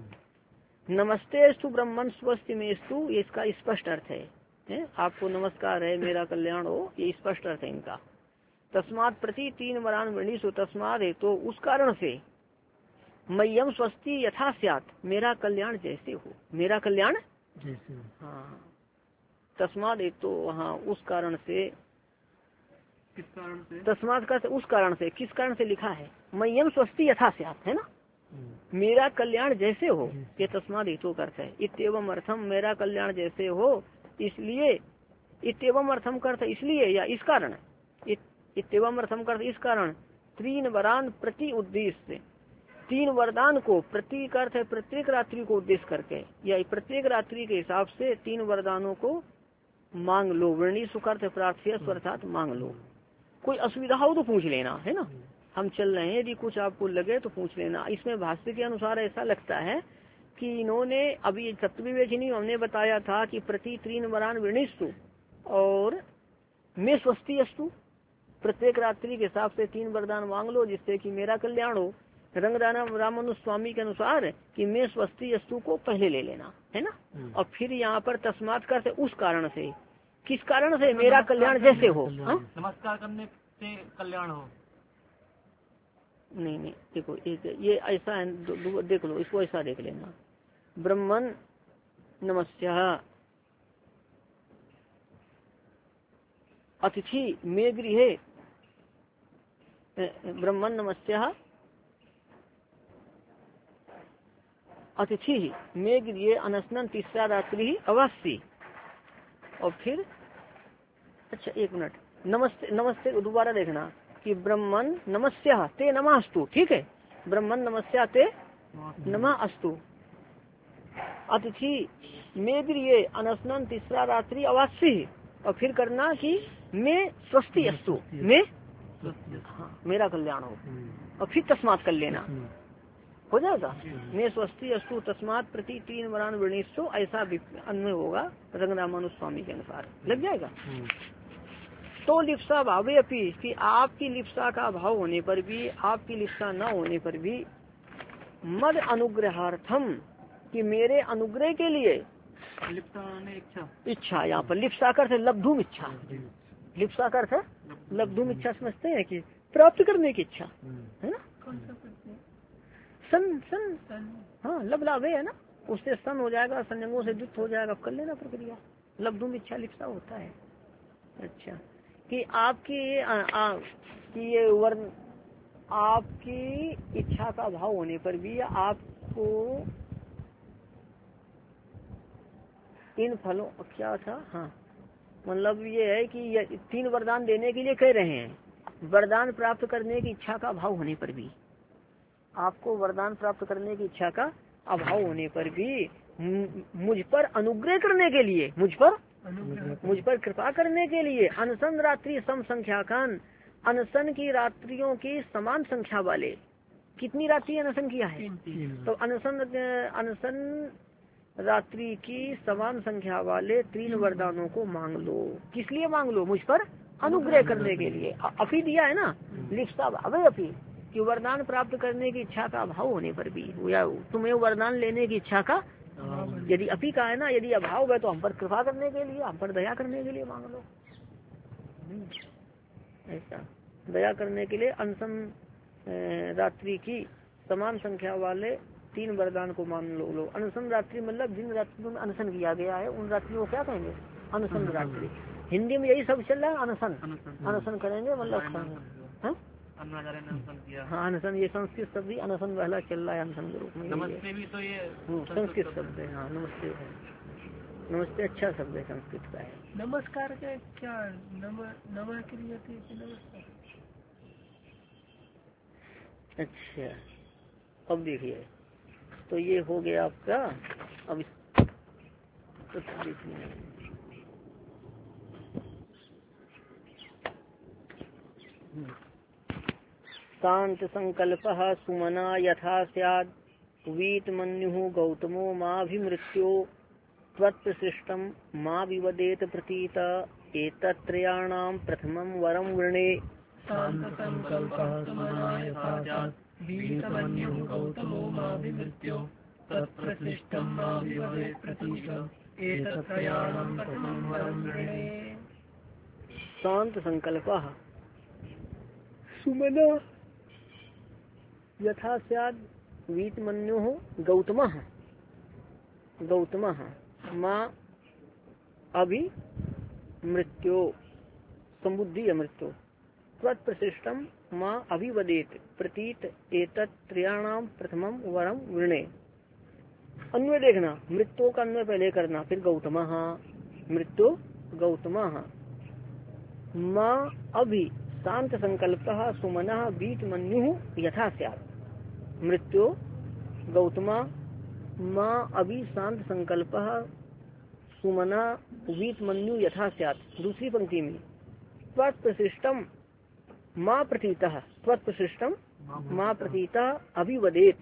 नमस्ते स्तु ब्रह्मन स्वस्ति में स्तु, ये इसका स्पष्ट अर्थ है, है? आपको नमस्कार है, मेरा कल्याण हो, ये स्पष्ट अर्थ है इनका। तस्मात प्रति तीन वरान वर्णिसु, तस्मात है तो उस कारण से, मय्यम स्वस्ति यथा स्यात्, मेरा कल्याण जैसे हो, मेरा कल्याण जैसे हो। हाँ, तस्मात एक तो वहाँ उस कारण से, किस कारण से, तस्मात का उस कारण से, किस कारण से लिखा है, मय्यम स्वस्ति यथा स्यात्, है ना, मेरा कल्याण जैसे हो, ये तस्मात हेतु अर्थ है। इत्येवम अर्थम, मेरा कल्याण जैसे हो, इसलिए, इत्येवम अर्थम करता इसलिए या इस कारण, इत्येवम अर्थम करता इस कारण, तीन वरान प्रति उद्देश्य, तीन वरदान को, प्रति अर्थ है प्रत्येक रात्रि को उद्देश्य करके, या प्रत्येक रात्रि के हिसाब से तीन वरदानों को मांग लो। वर्णी सुखार्थ प्रार्थ्य अर्थात मांग लो। कोई असुविधा हो तो पूछ लेना, है ना, हम चल रहे हैं, यदि कुछ आपको लगे तो पूछ लेना। इसमें भाष्य के अनुसार ऐसा लगता है कि इन्होंने अभी सप्तविवेचनी हमने बताया था कि प्रति तीन वरान वर्णिस्तु और मैं स्वस्ति अस्तु, प्रत्येक रात्रि के हिसाब से तीन वरदान मांग लो जिससे कि मेरा कल्याण हो। रंगदाना रामानु स्वामी के अनुसार कि मैं स्वस्ति अस्तु को पहले ले लेना, है ना, और फिर यहाँ पर तस्मात करते उस कारण से, किस कारण से, मेरा कल्याण जैसे हो। नमस्कार करने से कल्याण हो, नहीं नहीं देखो एक ये ऐसा है, देख लो इसको ऐसा देख लेना। ब्रह्मन नमस्या अतिथि मे गृहे, ब्रह्मन नमस्या अतिथि मे गृहे अनशनन तीसरा रात्रि अवश्य। और फिर अच्छा एक मिनट, नमस्ते नमस्ते दोबारा देखना कि ब्रह्मन नमस्या ते नमस्तु, ठीक है, ब्रह्मन नमस्या ते नमः अस्तु, अतिथि मे गृहे अनशनन तीसरा रात्रि अवश्य। और फिर करना कि मैं स्वस्ति अस्तु, मैं हाँ मेरा कल्याण हो, और फिर तस्मात कर लेना, हो जाएगा। मैं स्वस्ति अस्तु तस्मात प्रति तीन वरान वर्णिष्ठो, ऐसा अन्वय होगा रंगरामानु स्वामी के अनुसार, लग जाएगा। तो लिप्सा भावे अपी, कि आपकी लिप्सा का भाव होने पर भी, आपकी लिप्सा न होने पर भी, मद अनुग्रहार्थम, कि मेरे अनुग्रह के लिए, लिप्सा ने इच्छा, इच्छा यहाँ पर लिप्सा कर थे लब्धुम इच्छा, लिप्सा कर थे लब्धुम इच्छा, समझते हैं कि प्राप्त करने की इच्छा है ना। कौन सा करते हैं? सन सन हाँ लब लाभे है ना, उससे सन हो जाएगा, संजंगों से दुष्ट हो जाएगा, कर लेना प्रक्रिया। लब्धुम इच्छा लिप्सा होता है। अच्छा कि आपकी ये आ, आ, कि ये वर्ण, आपकी इच्छा का भाव होने पर भी आपको इन फलों, क्या था, हाँ मतलब ये है कि ये तीन वरदान देने के लिए कह रहे हैं। वरदान प्राप्त करने की इच्छा का अभाव होने पर भी, आपको वरदान प्राप्त करने की इच्छा का अभाव होने पर भी मुझ पर अनुग्रह करने के लिए, मुझ पर मुझ पर कृपा करने के लिए, अनशन रात्रि सम संख्याकान, अनशन की रात्रियों की समान संख्या वाले, कितनी रात्रि अनशन किया है, तो अनशन अनशन रात्रि की समान संख्या वाले तीन वरदानों को मांग लो। किस लिए मांग लो? मुझ पर अनुग्रह करने के लिए। अभी दिया है ना लिप्सा भावे अपी, कि वरदान प्राप्त करने की इच्छा का अभाव होने पर भी, या तुम्हें वरदान लेने की इच्छा का यदि अपी का है ना, यदि अभाव है तो हम पर कृपा करने के लिए, हम पर दया करने के लिए मांग लो। ऐसा दया करने के लिए अनशन रात्रि की समान संख्या वाले तीन वरदान को मान लो लो अनशन रात्रि मतलब जिन रात्रियों में अनशन किया गया है उन रात्रियों को क्या कहेंगे? अनशन रात्रि। हिंदी में यही सब चल रहा है, अनशन अनशन करेंगे मतलब हाँ अनशन, ये संस्कृत शब्द ही अनशन पहला चल रहा है, अनशन के रूप में। नमस्ते भी तो ये संस्कृत शब्द है। हाँ नमस्ते है, नमस्ते अच्छा शब्द है, संस्कृत का है। नमस्कार का क्या नम नमः क्रिया थी कि नमस्कार? अच्छा अब देखिए, तो ये हो गया आपका। अब तो शांत संकल्प सुमना यथा स्याद वीत मन्यु गौतमो माभिमृत्यो त्वत्प्रशिष्टम मा विवदेत प्रतीत एतत्त्रयाणां प्रथमं वरं वृणे। शांत संकल्पः सुमना यथा स्याद वीत मन्यु गौतमो माभिमृत्यो तत्प्रशिष्टम मा विवदेत प्रतीत एतत्त्रयाणां प्रथमं वरं वृणे। शांत संकल्पः सुमना यथा स्याद वीतमन्युः गौतमः गौतमः माँ अभि मृत्यो समुद्धि मृत्यु त्वत्प्रशिष्टम माँ अभिवदेत प्रतीत एतत् त्रयाणाम प्रथमम वरम वृणे। अन्वय देखना, मृत्यु का अन्वय पहले करना, फिर गौतमः मृत्यु गौतमः माँ अभि शांत संकल्पः सुमनः वीतमन्युः यथा स्यात्। मृत्यु गौतमा माँ अभि शांत संकल्पः सुमना वीतमन्यु यथा स्यात्। दूसरी पंक्ति में त्वत्प्रशिष्टम माँ प्रतीतः त्वत्प्रशिष्टम माँ प्रतीतः अभिवदेत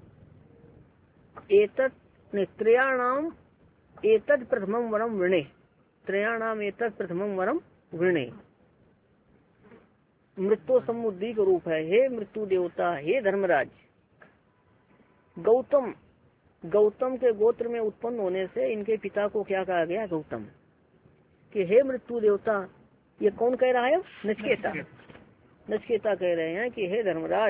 एतत् त्रयाणाम एतत् प्रथमं वरम वृणे। त्रयाणाम एतत् प्रथमं वरम वृणे। मृत्यु समुद्धि का रूप है। हे मृत्यु देवता, हे धर्मराज, गौतम गौतम के गोत्र में उत्पन्न होने से इनके पिता को क्या कहा गया? गौतम। कि हे मृत्यु देवता, ये कौन कह रहा है? नचिकेता। नचिकेता कह रहे हैं कि हे धर्मराज,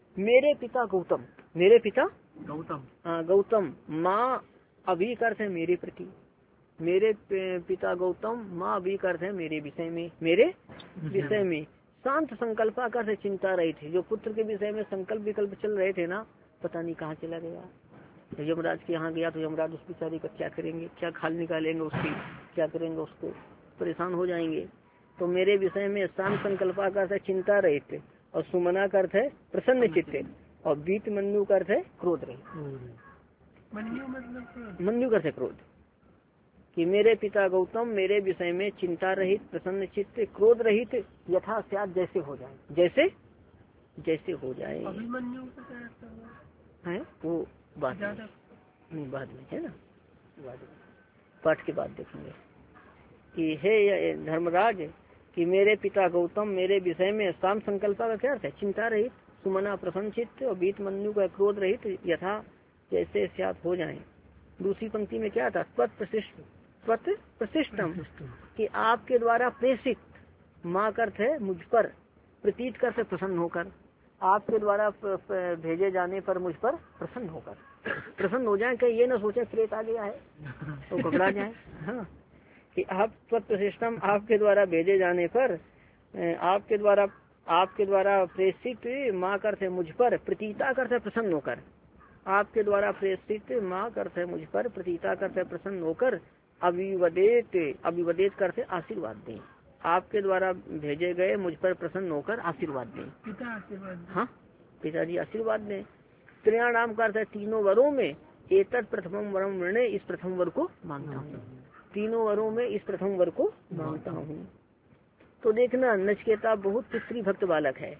मेरे पिता गौतम, मेरे पिता गौतम, हाँ गौतम, माँ अभी करते हैं मेरे प्रति, मेरे पिता गौतम, माँ अभी करते हैं मेरे विषय में, मेरे विषय में शांत संकल्पा कर चिंता रहे थे। जो पुत्र के विषय में संकल्प विकल्प चल रहे थे ना, पता नहीं कहाँ चला गया। तो यमराज के यहाँ गया तो यमराज उस बेचारी का क्या करेंगे, क्या खाल निकालेंगे उसकी, क्या करेंगे, उसको परेशान हो जाएंगे। तो मेरे विषय में शांत संकल्पा कर चिंता रहित, और सुमना का अर्थ है प्रसन्न चित्त, और बीत मनु का अर्थ है क्रोध रहित। मन्यु मतलब मनु कर क्रोध, कि मेरे पिता गौतम मेरे विषय में चिंता रहित, प्रसन्न चित्त, क्रोध रहित, यथा स्यात् जैसे हो जाए, जैसे जैसे हो जाए। अभिमन्यु का क्या अर्थ है वो बात नहीं, बाद में है ना, बाद में पाठ के बाद देखेंगे कि हे धर्मराज, कि मेरे पिता गौतम मेरे विषय में शांत संकल्पा का क्या अर्थ है, चिंता रहित, सुमना प्रसन्न चित्त, और बीत मनु का क्रोध रहित, यथा जैसे स्यात् हो जाए। दूसरी पंक्ति में क्या था, त्वत् प्रशिष्ट, त्वत् प्रशिष्टम, कि आपके द्वारा प्रेषित, माँ का अर्थ है मुझ पर, प्रतीत कर से प्रसन्न होकर, आपके द्वारा भेजे जाने पर मुझ पर प्रसन्न होकर, प्रसन्न हो जाए, कहीं ये ना सोचे प्रेत आ गया है तो घबरा जाए। हाँ, कि आप प्रतिष्ठम, आपके द्वारा भेजे जाने पर, आपके द्वारा आपके द्वारा प्रेषित, माँ करते मुझ पर, प्रतीता करते प्रसन्न होकर, आपके द्वारा प्रेषित माँ करते मुझ पर, प्रतीता करते प्रसन्न होकर, अभिवदेत, अभिवदेत करते आशीर्वाद दें, आपके द्वारा भेजे गए मुझ पर प्रसन्न होकर आशीर्वाद दें। पिता आशीर्वाद, हाँ पिताजी आशीर्वाद दें। त्रयाणाम का अर्थ है तीनों वरों में, एतत् प्रथमम वरम वृणे, इस प्रथम वर को मांगता हूँ, तीनों वरों में इस प्रथम वर को मांगता हूँ। तो देखना नचिकेता बहुत पितृ भक्त बालक है।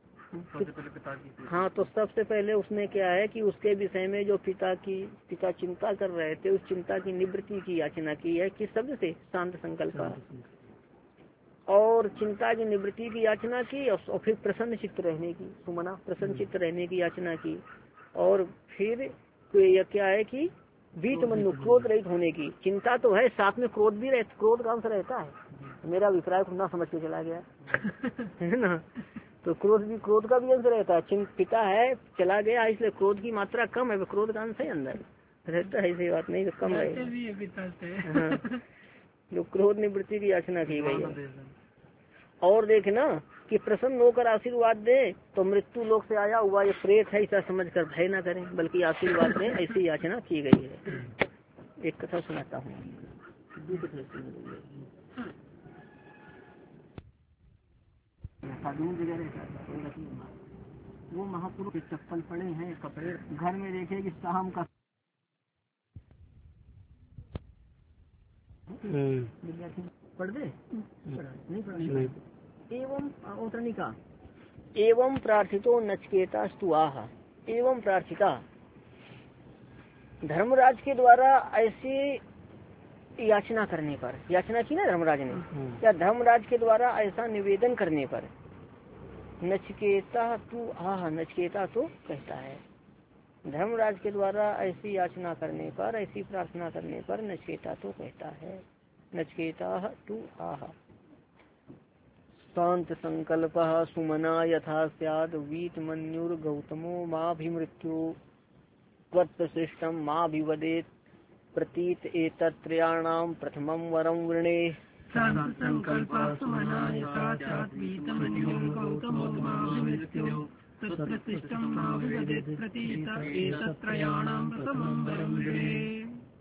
हाँ, तो सबसे पहले उसने क्या है कि उसके विषय में जो पिता की पिता चिंता कर रहे थे, उस चिंता की निवृत्ति की याचना की है, किस शब्द से, शांत संकल्प, और चिंता की निवृत्ति की याचना की, और फिर प्रसन्न चित्त रहने की, सुमना प्रसन्न चित्त रहने की याचना की, और फिर यह क्या है कि बीत मनु क्रोध रहित होने की चिंता तो है, साथ में क्रोध भी रहता, क्रोध का अंश रहता है। मेरा अभिप्राय को ना समझ के चला गया है ना, तो क्रोध भी, क्रोध का भी अंश रहता है। पिता है चला गया इसलिए क्रोध की मात्रा कम है, क्रोध का अंश है अंदर रहता है, ऐसी बात नहीं, तो कम रहेगा। हाँ, जो क्रोध निवृत्ति की याचना की गई है। और देखना कि प्रसन्न होकर आशीर्वाद दे, तो मृत्यु लोक से आया हुआ ये प्रेत है ऐसा समझकर भय न करें, बल्कि आशीर्वाद दे, ऐसी याचना की गई है। एक कथा सुनाता हूँ, वो महापुरुष चप्पल पड़े हैं, कपड़े घर में देखे कि शाम का पढ़ दे, नहीं पढ़, एवं औतरनिका, एवं प्रार्थितो नचिकेता स्तुआह, एवं प्रार्थिता, धर्मराज के द्वारा ऐसी याचना करने पर, याचना की ना धर्मराज ने, या धर्मराज के द्वारा ऐसा निवेदन करने पर, नचिकेता तू आह, नचिकेता तो कहता है, धर्मराज के द्वारा ऐसी याचना करने पर, ऐसी प्रार्थना करने पर नचिकेता तो कहता है, नचिकेता तू आह, शांत संकल्प सुमना यथा स्याद, वीत मन्युर गौतमो माभिमृत्यु, त्वत्प्रशिष्टम माभिवदेत, प्रतीत एतत्त्रयाणाम प्रथमम वरम वृणे, शांत संकल्प सुमना यथा स्याद, वीत मन्युर गौतमो माभिमृत्यु, तत्प्रशिष्टम माभिवदेत, प्रतीत एतत्त्रयाणाम प्रथमम वरम वृणे।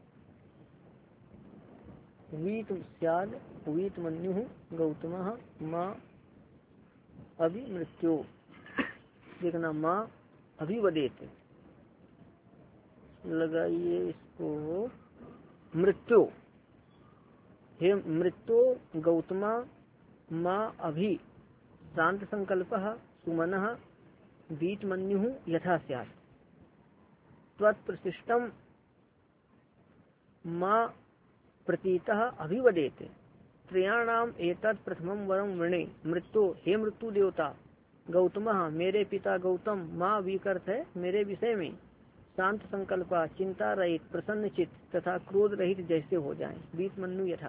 वीत स्याद, वीत मन्यु गौतमः माँ अभिमृत्यु, देखना माँ अभिवदेत, लगाइए इसको, मृत्यु, हे मृत्यु गौतमा माँ अभि, शांत संकल्प सुमनः बीत मन्यु यथा स्यात्, त्वत्प्रशिष्टम माँ प्रतीतः अभिवदेत, त्रयाणाम एतत् प्रथमम वरम वृणे, मृत्यु, हे मृत्यु देवता, गौतमः मेरे पिता गौतम, माँ विकर्त है मेरे विषय में, शांत संकल्पा चिंता रहित, प्रसन्न चित्त तथा क्रोध रहित जैसे हो जाएं, बीत मनु यथा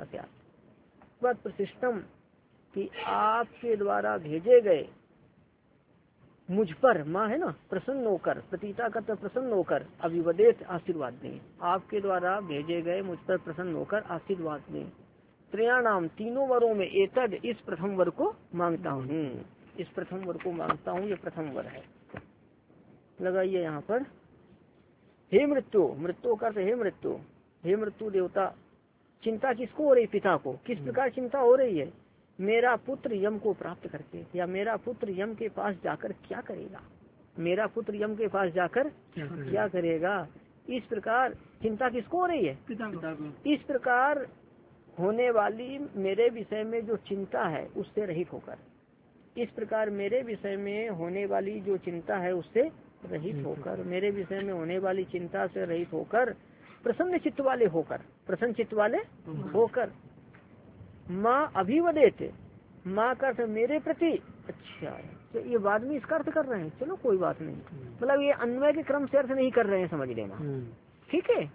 स्यात्, प्रशिष्टम कि आपके द्वारा भेजे गए, मुझ पर, माँ है ना, प्रसन्न होकर, प्रतीता का तो प्रसन्न होकर, अभिवदेत आशीर्वाद दें, आपके द्वारा भेजे गए मुझ पर प्रसन्न होकर आशीर्वाद दें। त्रयाणाम तीनों वरों में एतद इस प्रथम वर को मांगता हूँ, इस प्रथम वर को मांगता हूँ, ये प्रथम वर है। लगाइए यहाँ पर, हे मृत्यु, मृत्यु का हे मृत्यु, हे मृत्यु देवता, चिंता किसको हो रही, पिता को। किस प्रकार चिंता हो रही है, मेरा पुत्र यम को प्राप्त करके, या मेरा पुत्र यम के पास जाकर क्या करेगा, मेरा पुत्र यम के पास जाकर क्या, क्या करेगा, इस प्रकार चिंता किसको हो रही है, पिता को। इस प्रकार होने वाली मेरे विषय में जो चिंता है उससे रहित होकर, इस प्रकार मेरे विषय में होने वाली जो चिंता है उससे रहित होकर, मेरे विषय में होने वाली चिंता से रहित होकर, प्रसन्न चित्त वाले होकर, प्रसन्न चित्त वाले होकर, माँ अभिवदेत, माँ का अर्थ मेरे प्रति, अच्छा तो ये बाद में इसका अर्थ कर रहे हैं, चलो कोई बात नहीं, मतलब ये अन्वय के क्रम से अर्थ नहीं कर रहे हैं, समझ लेना, ठीक है।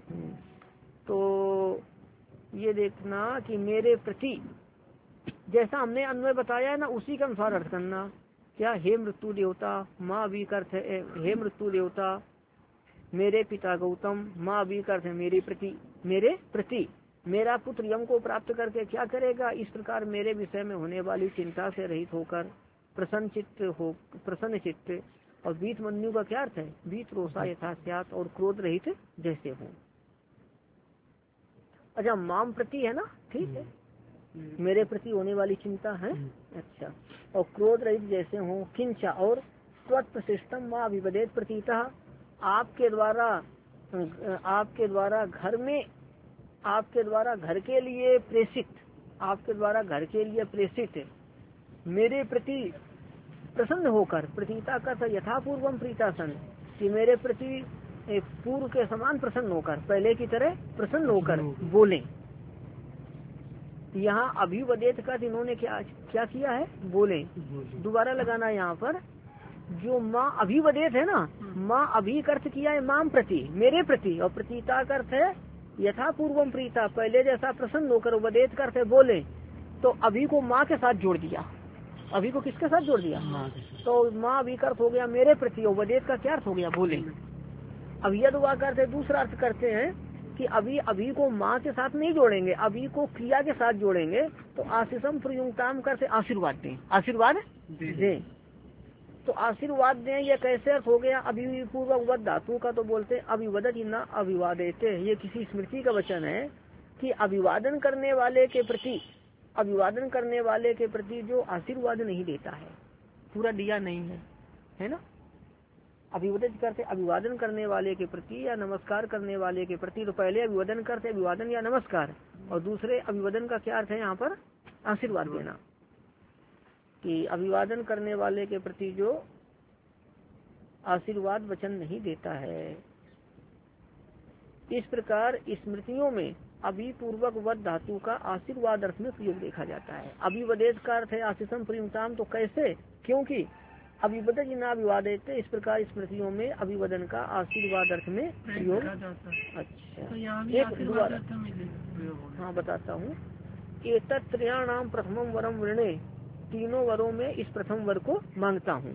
तो ये देखना कि मेरे प्रति, जैसा हमने अन्वय बताया है ना उसी के अनुसार अर्थ करना। क्या, हे मृत्यु देवता, माँ अभी का अर्थ है हे मृत्यु देवता, मेरे पिता गौतम, माँ अभी का अर्थ है मेरे प्रति, मेरे प्रति, मेरा पुत्र यम को प्राप्त करके क्या करेगा, इस प्रकार मेरे विषय में होने वाली चिंता से रहित होकर प्रसन्न चित्त हो, प्रसन्न चित्त। और बीत मन्यु का क्या अर्थ है, बीत रोषा यथास्यात, और क्रोध रहित जैसे हो। अच्छा, माम प्रति है ना, ठीक है, मेरे प्रति होने वाली चिंता है, अच्छा, और क्रोध रहित जैसे हो। किंचा, और त्वत्प्रशिष्टम माँ अभिवदेत प्रतीता, आपके द्वारा, आपके द्वारा घर में, आपके द्वारा घर के लिए प्रेषित, आपके द्वारा घर के लिए प्रेषित मेरे प्रति प्रसन्न होकर, प्रतीता का यथापूर्वम प्रीतासन, कि मेरे प्रति पूर्व के समान प्रसन्न होकर, पहले की तरह प्रसन्न होकर बोले। यहाँ अभिवदेत का इन्होंने क्या क्या किया है, बोले, दोबारा लगाना यहाँ पर, जो माँ अभिवदेत है ना, माँ अभी का अर्थ किया है माम प्रति, मेरे प्रति, और प्रतीता का अर्थ है यथा पूर्वम प्रीता, पहले जैसा प्रसन्न होकर, उपदेश का अर्थ है बोले, तो अभी को माँ के साथ जोड़ दिया, अभी को किसके साथ जोड़ दिया, तो माँ अभी का अर्थ हो गया मेरे प्रति, उपदेश का क्या अर्थ हो गया, बोले। अब यद वाक्य अर्थ दूसरा अर्थ करते हैं कि अभी अभी को माँ के साथ नहीं जोड़ेंगे, अभी को क्रिया के साथ जोड़ेंगे, तो आशीषम प्रयुक्ताम करते आशीर्वाद दें, आशीर्वाद दें, तो आशीर्वाद दें, ये कैसे अर्थ हो गया, अभिपूर्वक वद धातु का तो बोलते अभिवदत न अभिवादेते, ये किसी स्मृति का वचन है कि अभिवादन करने वाले के प्रति, अभिवादन करने वाले के प्रति जो आशीर्वाद नहीं देता है, पूरा दिया नहीं है, है ना, अभिवादन करते अभिवादन करने वाले के प्रति या नमस्कार करने वाले के प्रति, तो पहले अभिवादन करते अभिवादन या नमस्कार, और दूसरे अभिवादन का क्या अर्थ है यहाँ पर, आशीर्वाद देना, कि अभिवादन करने वाले के प्रति जो आशीर्वाद वचन नहीं देता है। इस प्रकार स्मृतियों में अभी पूर्वक वद धातु का आशीर्वाद अर्थ में प्रयोग देखा जाता है। अभिवदेश का अर्थ है आशीषम प्रियताम, तो कैसे, क्योंकि अभिवदन जिना अभिवादित, इस प्रकार स्मृतियों में अभिवदन का आशीर्वाद अर्थ में प्रयोग। अच्छा, एक दोबारा हाँ बताता हूँ, एतत् त्रयाणाम प्रथमम वरम वृणे, तीनों वरों में इस प्रथम वर को मांगता हूँ।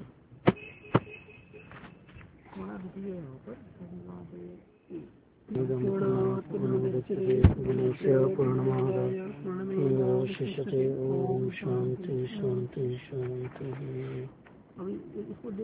ओम शांति शांति शांति।